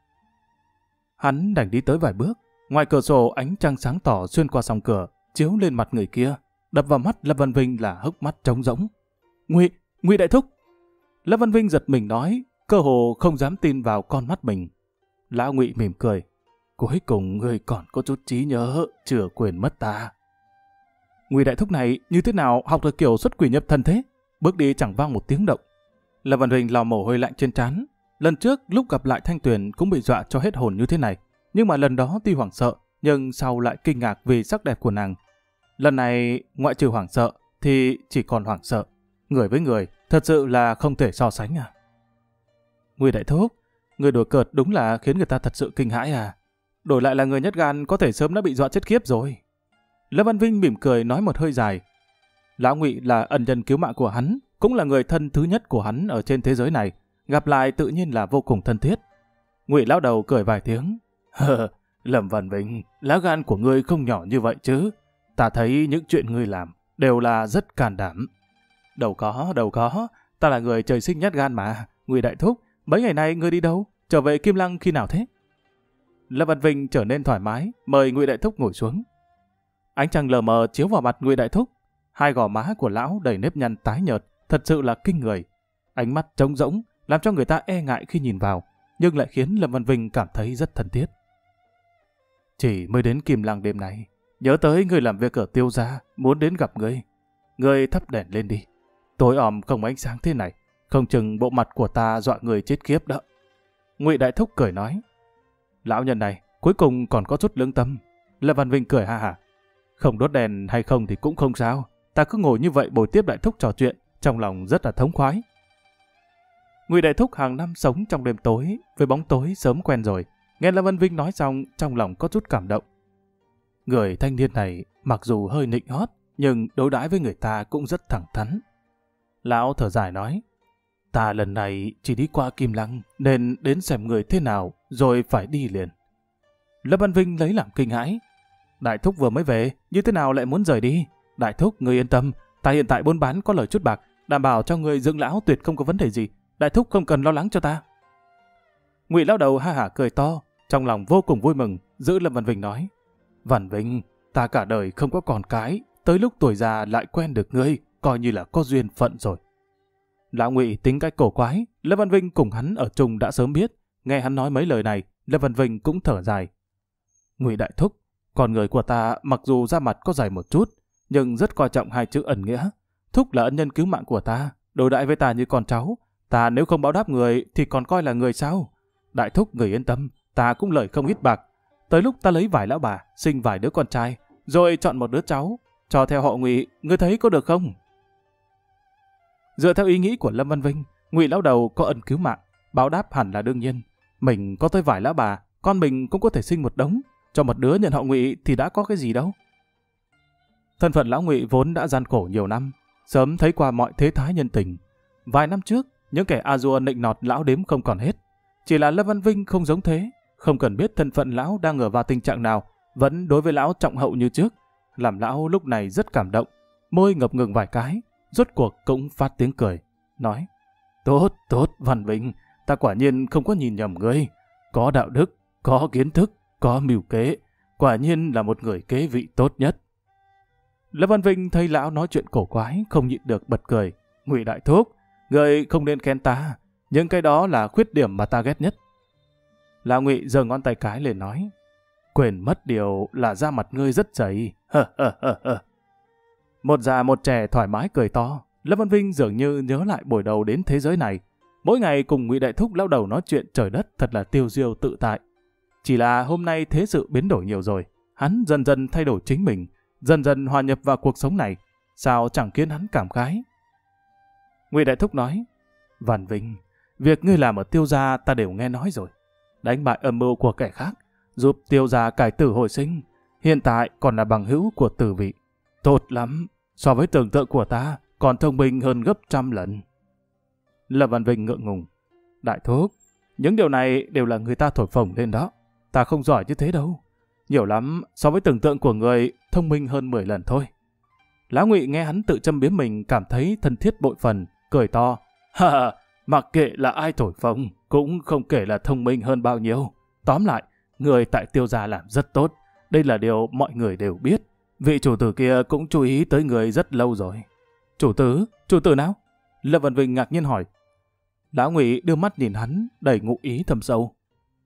Hắn đành đi tới vài bước. Ngoài cửa sổ ánh trăng sáng tỏ xuyên qua song cửa, chiếu lên mặt người kia. Đập vào mắt Lâm Văn Vinh là hốc mắt trống rỗng. Ngụy, Ngụy đại thúc! Lâm Văn Vinh giật mình nói, cơ hồ không dám tin vào con mắt mình. Lão Ngụy mỉm cười. Cuối cùng ngươi còn có chút trí nhớ, chưa quên mất ta. Ngụy đại thúc này như thế nào học được kiểu xuất quỷ nhập thần thế? Bước đi chẳng vang một tiếng động. Lâm Văn Vinh lau mồ hôi lạnh trên trán. Lần trước lúc gặp lại Thanh Tuyền cũng bị dọa cho hết hồn như thế này. Nhưng mà lần đó tuy hoảng sợ, nhưng sau lại kinh ngạc vì sắc đẹp của nàng. Lần này ngoại trừ hoảng sợ thì chỉ còn hoảng sợ. Người với người thật sự là không thể so sánh à. Ngụy đại thúc, người đùa cợt đúng là khiến người ta thật sự kinh hãi à. Đổi lại là người nhát gan có thể sớm đã bị dọa chết khiếp rồi. Lâm Văn Vinh mỉm cười nói một hơi dài. Lão Ngụy là ân nhân cứu mạng của hắn, cũng là người thân thứ nhất của hắn ở trên thế giới này. Gặp lại tự nhiên là vô cùng thân thiết. Ngụy lão đầu cười vài tiếng. Hờ, Lâm Văn Vinh, lá gan của ngươi không nhỏ như vậy chứ. Ta thấy những chuyện ngươi làm đều là rất can đảm. Đâu có, đâu có, ta là người trời sinh nhát gan mà. Ngụy đại thúc, mấy ngày nay ngươi đi đâu? Trở về Kim Lăng khi nào thế? Lâm Văn Vinh trở nên thoải mái, mời Ngụy đại thúc ngồi xuống. Ánh trăng lờ mờ chiếu vào mặt Ngụy đại thúc. Hai gò má của lão đầy nếp nhăn tái nhợt, thật sự là kinh người. Ánh mắt trống rỗng, làm cho người ta e ngại khi nhìn vào, nhưng lại khiến Lâm Văn Vinh cảm thấy rất thân thiết. Chỉ mới đến Kim Lăng đêm nay, nhớ tới người làm việc ở Tiêu gia, muốn đến gặp ngươi. Ngươi thắp đèn lên đi. Tối òm không ánh sáng thế này, không chừng bộ mặt của ta dọa người chết khiếp đó. Ngụy đại thúc cười nói. Lão nhân này cuối cùng còn có chút lương tâm. Lâm Văn Vinh cười ha hả. Không đốt đèn hay không thì cũng không sao. Ta cứ ngồi như vậy bồi tiếp đại thúc trò chuyện, trong lòng rất là thống khoái. Ngụy đại thúc hàng năm sống trong đêm tối, với bóng tối sớm quen rồi. Nghe Lâm Văn Vinh nói xong, trong lòng có chút cảm động. Người thanh niên này mặc dù hơi nịnh hót, nhưng đối đãi với người ta cũng rất thẳng thắn. Lão thở dài nói, ta lần này chỉ đi qua Kim Lăng, nên đến xem người thế nào, rồi phải đi liền. Lâm Văn Vinh lấy làm kinh hãi. Đại thúc vừa mới về, như thế nào lại muốn rời đi? Đại thúc, người yên tâm, ta hiện tại buôn bán có lời chút bạc, đảm bảo cho người dưỡng lão tuyệt không có vấn đề gì. Đại thúc không cần lo lắng cho ta. Ngụy lão đầu ha hả cười to, trong lòng vô cùng vui mừng, giữ Lâm Văn Vinh nói, Văn Vinh, ta cả đời không có con cái, tới lúc tuổi già lại quen được ngươi, coi như là có duyên phận rồi. Lão Ngụy tính cách cổ quái, Lâm Văn Vinh cùng hắn ở chung đã sớm biết. Nghe hắn nói mấy lời này, Lâm Văn Vinh cũng thở dài. Ngụy đại thúc, con người của ta mặc dù da mặt có dày một chút, nhưng rất coi trọng hai chữ ẩn nghĩa. Thúc là ân nhân cứu mạng của ta, đối đãi với ta như con cháu. Ta nếu không báo đáp người thì còn coi là người sao? Đại thúc người yên tâm, ta cũng lời không ít bạc. Tới lúc ta lấy vài lão bà, sinh vài đứa con trai, rồi chọn một đứa cháu, cho theo họ Ngụy, ngươi thấy có được không? Dựa theo ý nghĩ của Lâm Văn Vinh, Ngụy lão đầu có ân cứu mạng, báo đáp hẳn là đương nhiên. Mình có tới vài lão bà, con mình cũng có thể sinh một đống, cho một đứa nhận họ Ngụy thì đã có cái gì đâu. Thân phận lão Ngụy vốn đã gian khổ nhiều năm, sớm thấy qua mọi thế thái nhân tình. Vài năm trước, những kẻ a dua nịnh nọt lão đếm không còn hết. Chỉ là Lâm Văn Vinh không giống thế, không cần biết thân phận lão đang ở vào tình trạng nào, vẫn đối với lão trọng hậu như trước, làm lão lúc này rất cảm động, môi ngập ngừng vài cái, rốt cuộc cũng phát tiếng cười, nói: Tốt, tốt, Văn Vinh, ta quả nhiên không có nhìn nhầm ngươi, có đạo đức, có kiến thức, có mưu kế, quả nhiên là một người kế vị tốt nhất. Lâm Văn Vinh thấy lão nói chuyện cổ quái, không nhịn được bật cười. Ngụy đại thúc, ngươi không nên khen ta, những cái đó là khuyết điểm mà ta ghét nhất. Lão Ngụy giơ ngón tay cái lên nói: Quên mất điều là da mặt ngươi rất dày. Một già một trẻ thoải mái cười to. Lâm Văn Vinh dường như nhớ lại buổi đầu đến thế giới này. Mỗi ngày cùng Ngụy đại thúc lão đầu nói chuyện trời đất thật là tiêu diêu tự tại. Chỉ là hôm nay thế sự biến đổi nhiều rồi, hắn dần dần thay đổi chính mình, dần dần hòa nhập vào cuộc sống này, sao chẳng khiến hắn cảm khái. Ngụy đại thúc nói: Văn Vinh, việc ngươi làm ở Tiêu gia ta đều nghe nói rồi. Đánh bại âm mưu của kẻ khác, giúp Tiêu gia cải tử hồi sinh, hiện tại còn là bằng hữu của Tử Vị. Tốt lắm, so với tưởng tượng của ta, còn thông minh hơn gấp trăm lần. Lâm Văn Vinh ngượng ngùng: Đại thúc, những điều này đều là người ta thổi phồng lên đó. Ta không giỏi như thế đâu. Nhiều lắm, so với tưởng tượng của người, thông minh hơn mười lần thôi. Lão Ngụy nghe hắn tự châm biếm mình cảm thấy thân thiết bội phần, cười to: Ha ha, mặc kệ là ai thổi phồng, cũng không kể là thông minh hơn bao nhiêu. Tóm lại, người tại Tiêu gia làm rất tốt. Đây là điều mọi người đều biết. Vị chủ tử kia cũng chú ý tới người rất lâu rồi. Chủ tử? Chủ tử nào? Lâm Văn Vinh ngạc nhiên hỏi. Lão Ngụy đưa mắt nhìn hắn, đầy ngụ ý thâm sâu.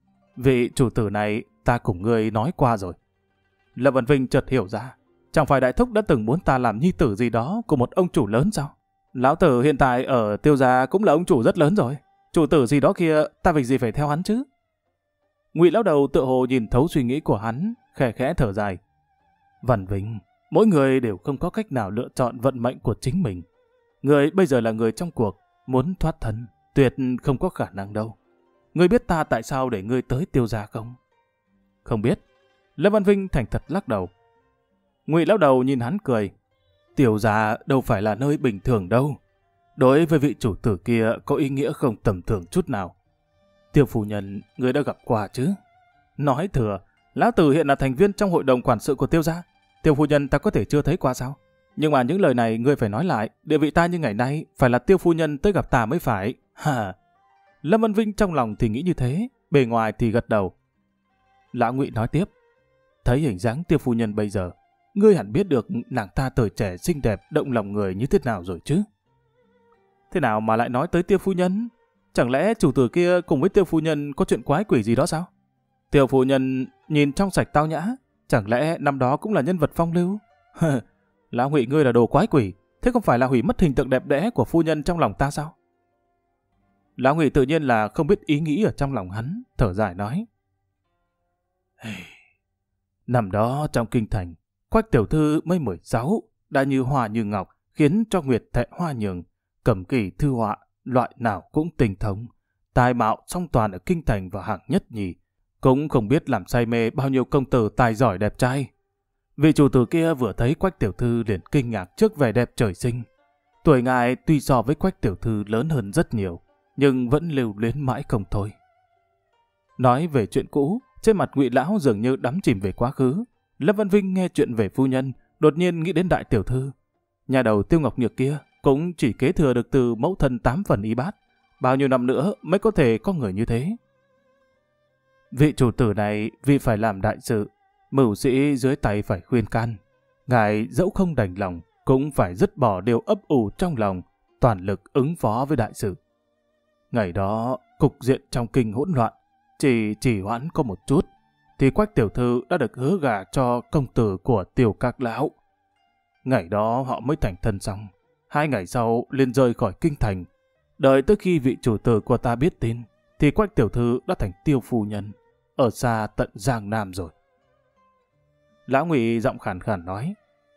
Vị chủ tử này ta cùng ngươi nói qua rồi. Lâm Văn Vinh chợt hiểu ra, chẳng phải đại thúc đã từng muốn ta làm nhi tử gì đó của một ông chủ lớn sao? Lão tử hiện tại ở Tiêu gia cũng là ông chủ rất lớn rồi. Chủ tử gì đó kia, ta việc gì phải theo hắn chứ? Ngụy lão đầu tựa hồ nhìn thấu suy nghĩ của hắn, khẽ khẽ thở dài. Văn Vinh, mỗi người đều không có cách nào lựa chọn vận mệnh của chính mình. Người bây giờ là người trong cuộc, muốn thoát thân, tuyệt không có khả năng đâu. Ngươi biết ta tại sao để ngươi tới Tiêu gia không? Không biết. Lâm Văn Vinh thành thật lắc đầu. Ngụy lão đầu nhìn hắn cười. Tiêu gia đâu phải là nơi bình thường đâu. Đối với vị chủ tử kia có ý nghĩa không tầm thường chút nào. Tiêu phu nhân, ngươi đã gặp qua chứ? Nói thừa, lão tử hiện là thành viên trong hội đồng quản sự của Tiêu gia. Tiêu phu nhân ta có thể chưa thấy qua sao? Nhưng mà những lời này ngươi phải nói lại, địa vị ta như ngày nay phải là Tiêu phu nhân tới gặp ta mới phải. Hà. Lâm Văn Vinh trong lòng thì nghĩ như thế, bề ngoài thì gật đầu. Lão Ngụy nói tiếp. Thấy hình dáng Tiêu phu nhân bây giờ, ngươi hẳn biết được nàng ta tuổi trẻ xinh đẹp động lòng người như thế nào rồi chứ? Thế nào mà lại nói tới Tiêu phu nhân? Chẳng lẽ chủ tử kia cùng với Tiêu phu nhân có chuyện quái quỷ gì đó sao? Tiêu phu nhân nhìn trong sạch tao nhã, chẳng lẽ năm đó cũng là nhân vật phong lưu? Lão Ngụy ngươi là đồ quái quỷ, thế không phải là hủy mất hình tượng đẹp đẽ của phu nhân trong lòng ta sao? Lão Ngụy tự nhiên là không biết ý nghĩ ở trong lòng hắn, thở dài nói. Năm đó trong kinh thành, Quách tiểu thư mới mười sáu, đã như hoa như ngọc, khiến cho Nguyệt thẹn hoa nhường, cầm kỳ thư họa, loại nào cũng tinh thông. Tài mạo song toàn ở kinh thành và hạng nhất nhì, cũng không biết làm say mê bao nhiêu công tử tài giỏi đẹp trai. Vị chủ tử kia vừa thấy Quách tiểu thư liền kinh ngạc trước vẻ đẹp trời sinh. Tuổi ngài tuy so với Quách tiểu thư lớn hơn rất nhiều, nhưng vẫn lưu luyến mãi không thôi. Nói về chuyện cũ, trên mặt Ngụy lão dường như đắm chìm về quá khứ. Lâm Văn Vinh nghe chuyện về phu nhân, đột nhiên nghĩ đến đại tiểu thư. Nhà đầu Tiêu Ngọc Nhược kia cũng chỉ kế thừa được từ mẫu thân tám phần y bát. Bao nhiêu năm nữa mới có thể có người như thế? Vị chủ tử này vì phải làm đại sự, Mưu sĩ dưới tay phải khuyên can. Ngài dẫu không đành lòng, cũng phải dứt bỏ điều ấp ủ trong lòng, toàn lực ứng phó với đại sự. Ngày đó, cục diện trong kinh hỗn loạn, chỉ chỉ hoãn có một chút, thì Quách tiểu thư đã được hứa gả cho công tử của Tiểu Các lão. Ngày đó họ mới thành thân xong. Hai ngày sau liền rời khỏi kinh thành. Đợi tới khi vị chủ tử của ta biết tin, thì Quách tiểu thư đã thành Tiêu phu nhân, ở xa tận Giang Nam rồi. Lão Ngụy giọng khàn khàn nói,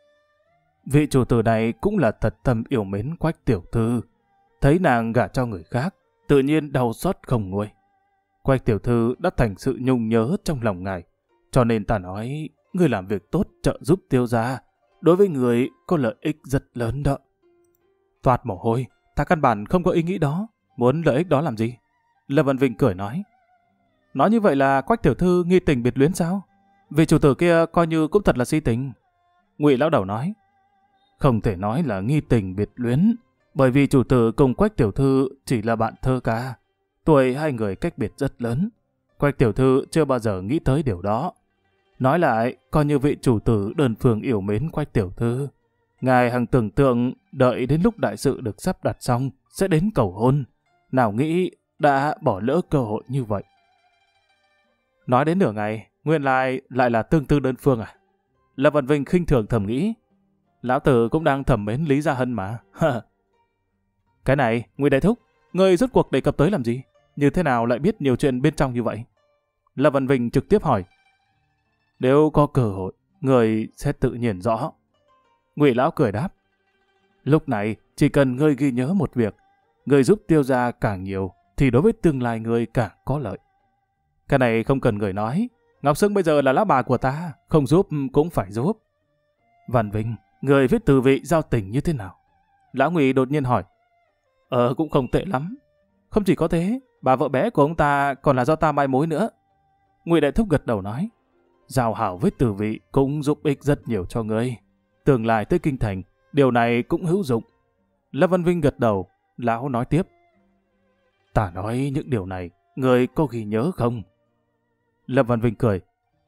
vị chủ tử này cũng là thật tâm yêu mến Quách tiểu thư. Thấy nàng gả cho người khác, tự nhiên đau xót không nguôi. Quách tiểu thư đã thành sự nhung nhớ trong lòng ngài, cho nên ta nói, người làm việc tốt trợ giúp Tiêu gia, đối với người có lợi ích rất lớn đó. Toát mồ hôi, ta căn bản không có ý nghĩ đó, muốn lợi ích đó làm gì? Lâm Văn Vinh cười nói, nói như vậy là Quách tiểu thư nghi tình biệt luyến sao? Vị chủ tử kia coi như cũng thật là si tình. Ngụy lão đầu nói, không thể nói là nghi tình biệt luyến, bởi vì chủ tử cùng Quách tiểu thư chỉ là bạn thơ ca. Tuổi hai người cách biệt rất lớn. Quách tiểu thư chưa bao giờ nghĩ tới điều đó. Nói lại, coi như vị chủ tử đơn phương yêu mến Quách tiểu thư. Ngài hằng tưởng tượng đợi đến lúc đại sự được sắp đặt xong sẽ đến cầu hôn. Nào nghĩ đã bỏ lỡ cơ hội như vậy. Nói đến nửa ngày, nguyên lai lại là tương tư đơn phương à? Lâm Văn Vinh khinh thường thầm nghĩ. Lão tử cũng đang thầm mến Lý Gia Hân mà. Cái này, Ngụy đại thúc, ngươi rốt cuộc đề cập tới làm gì? Như thế nào lại biết nhiều chuyện bên trong như vậy? Lâm Văn Vinh trực tiếp hỏi. Nếu có cơ hội, người sẽ tự nhiên rõ. Ngụy lão cười đáp. Lúc này, chỉ cần ngươi ghi nhớ một việc, ngươi giúp Tiêu gia càng nhiều, thì đối với tương lai ngươi càng có lợi. Cái này không cần người nói. Ngọc Sương bây giờ là lão bà của ta, không giúp cũng phải giúp. Văn Vinh, người viết từ vị giao tình như thế nào? Lão Ngụy đột nhiên hỏi. Ờ, cũng không tệ lắm. Không chỉ có thế, bà vợ bé của ông ta còn là do ta mai mối nữa. Ngụy đại thúc gật đầu nói. Giao hảo với từ vị cũng giúp ích rất nhiều cho ngươi. Tương lai tới kinh thành, điều này cũng hữu dụng. Lâm Văn Vinh gật đầu, lão nói tiếp. Ta nói những điều này, ngươi có ghi nhớ không? Lâm Văn Vinh cười.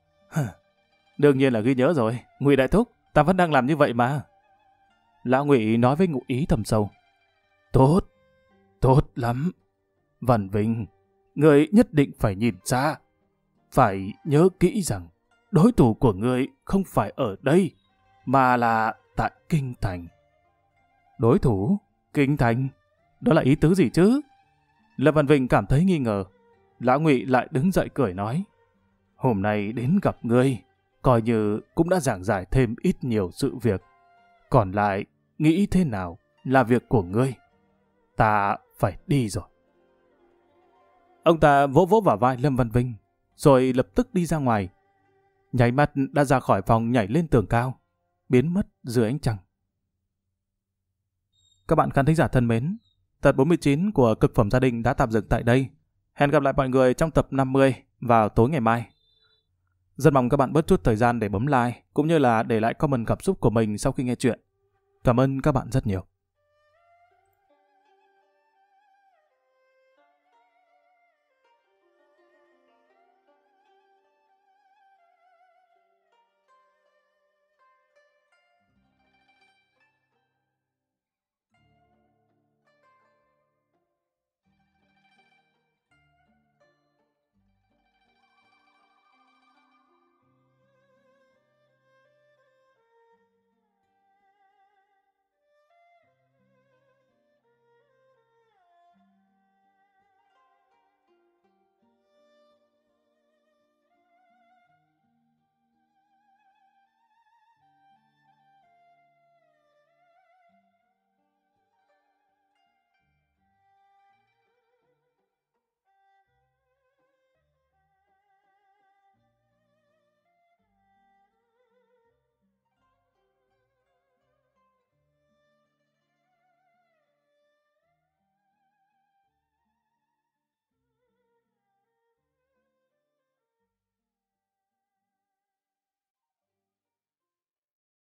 Đương nhiên là ghi nhớ rồi, Ngụy đại thúc, ta vẫn đang làm như vậy mà. Lão Ngụy nói với ngụ ý thầm sâu. Tốt, tốt lắm. Văn Vinh, ngươi nhất định phải nhìn xa. Phải nhớ kỹ rằng, đối thủ của ngươi không phải ở đây, mà là tại Kinh Thành. Đối thủ? Kinh Thành? Đó là ý tứ gì chứ? Lâm Văn Vinh cảm thấy nghi ngờ. Lão Ngụy lại đứng dậy cười nói. Hôm nay đến gặp ngươi, coi như cũng đã giảng giải thêm ít nhiều sự việc. Còn lại, nghĩ thế nào là việc của ngươi. Ta phải đi rồi. Ông ta vỗ vỗ vào vai Lâm Văn Vinh, rồi lập tức đi ra ngoài. Nháy mắt đã ra khỏi phòng nhảy lên tường cao, biến mất dưới ánh trăng. Các bạn khán thính giả thân mến, tập bốn mươi chín của Cực Phẩm Gia Đình đã tạm dừng tại đây. Hẹn gặp lại mọi người trong tập năm mươi vào tối ngày mai. Rất mong các bạn bớt chút thời gian để bấm like, cũng như là để lại comment cảm xúc của mình sau khi nghe chuyện. Cảm ơn các bạn rất nhiều.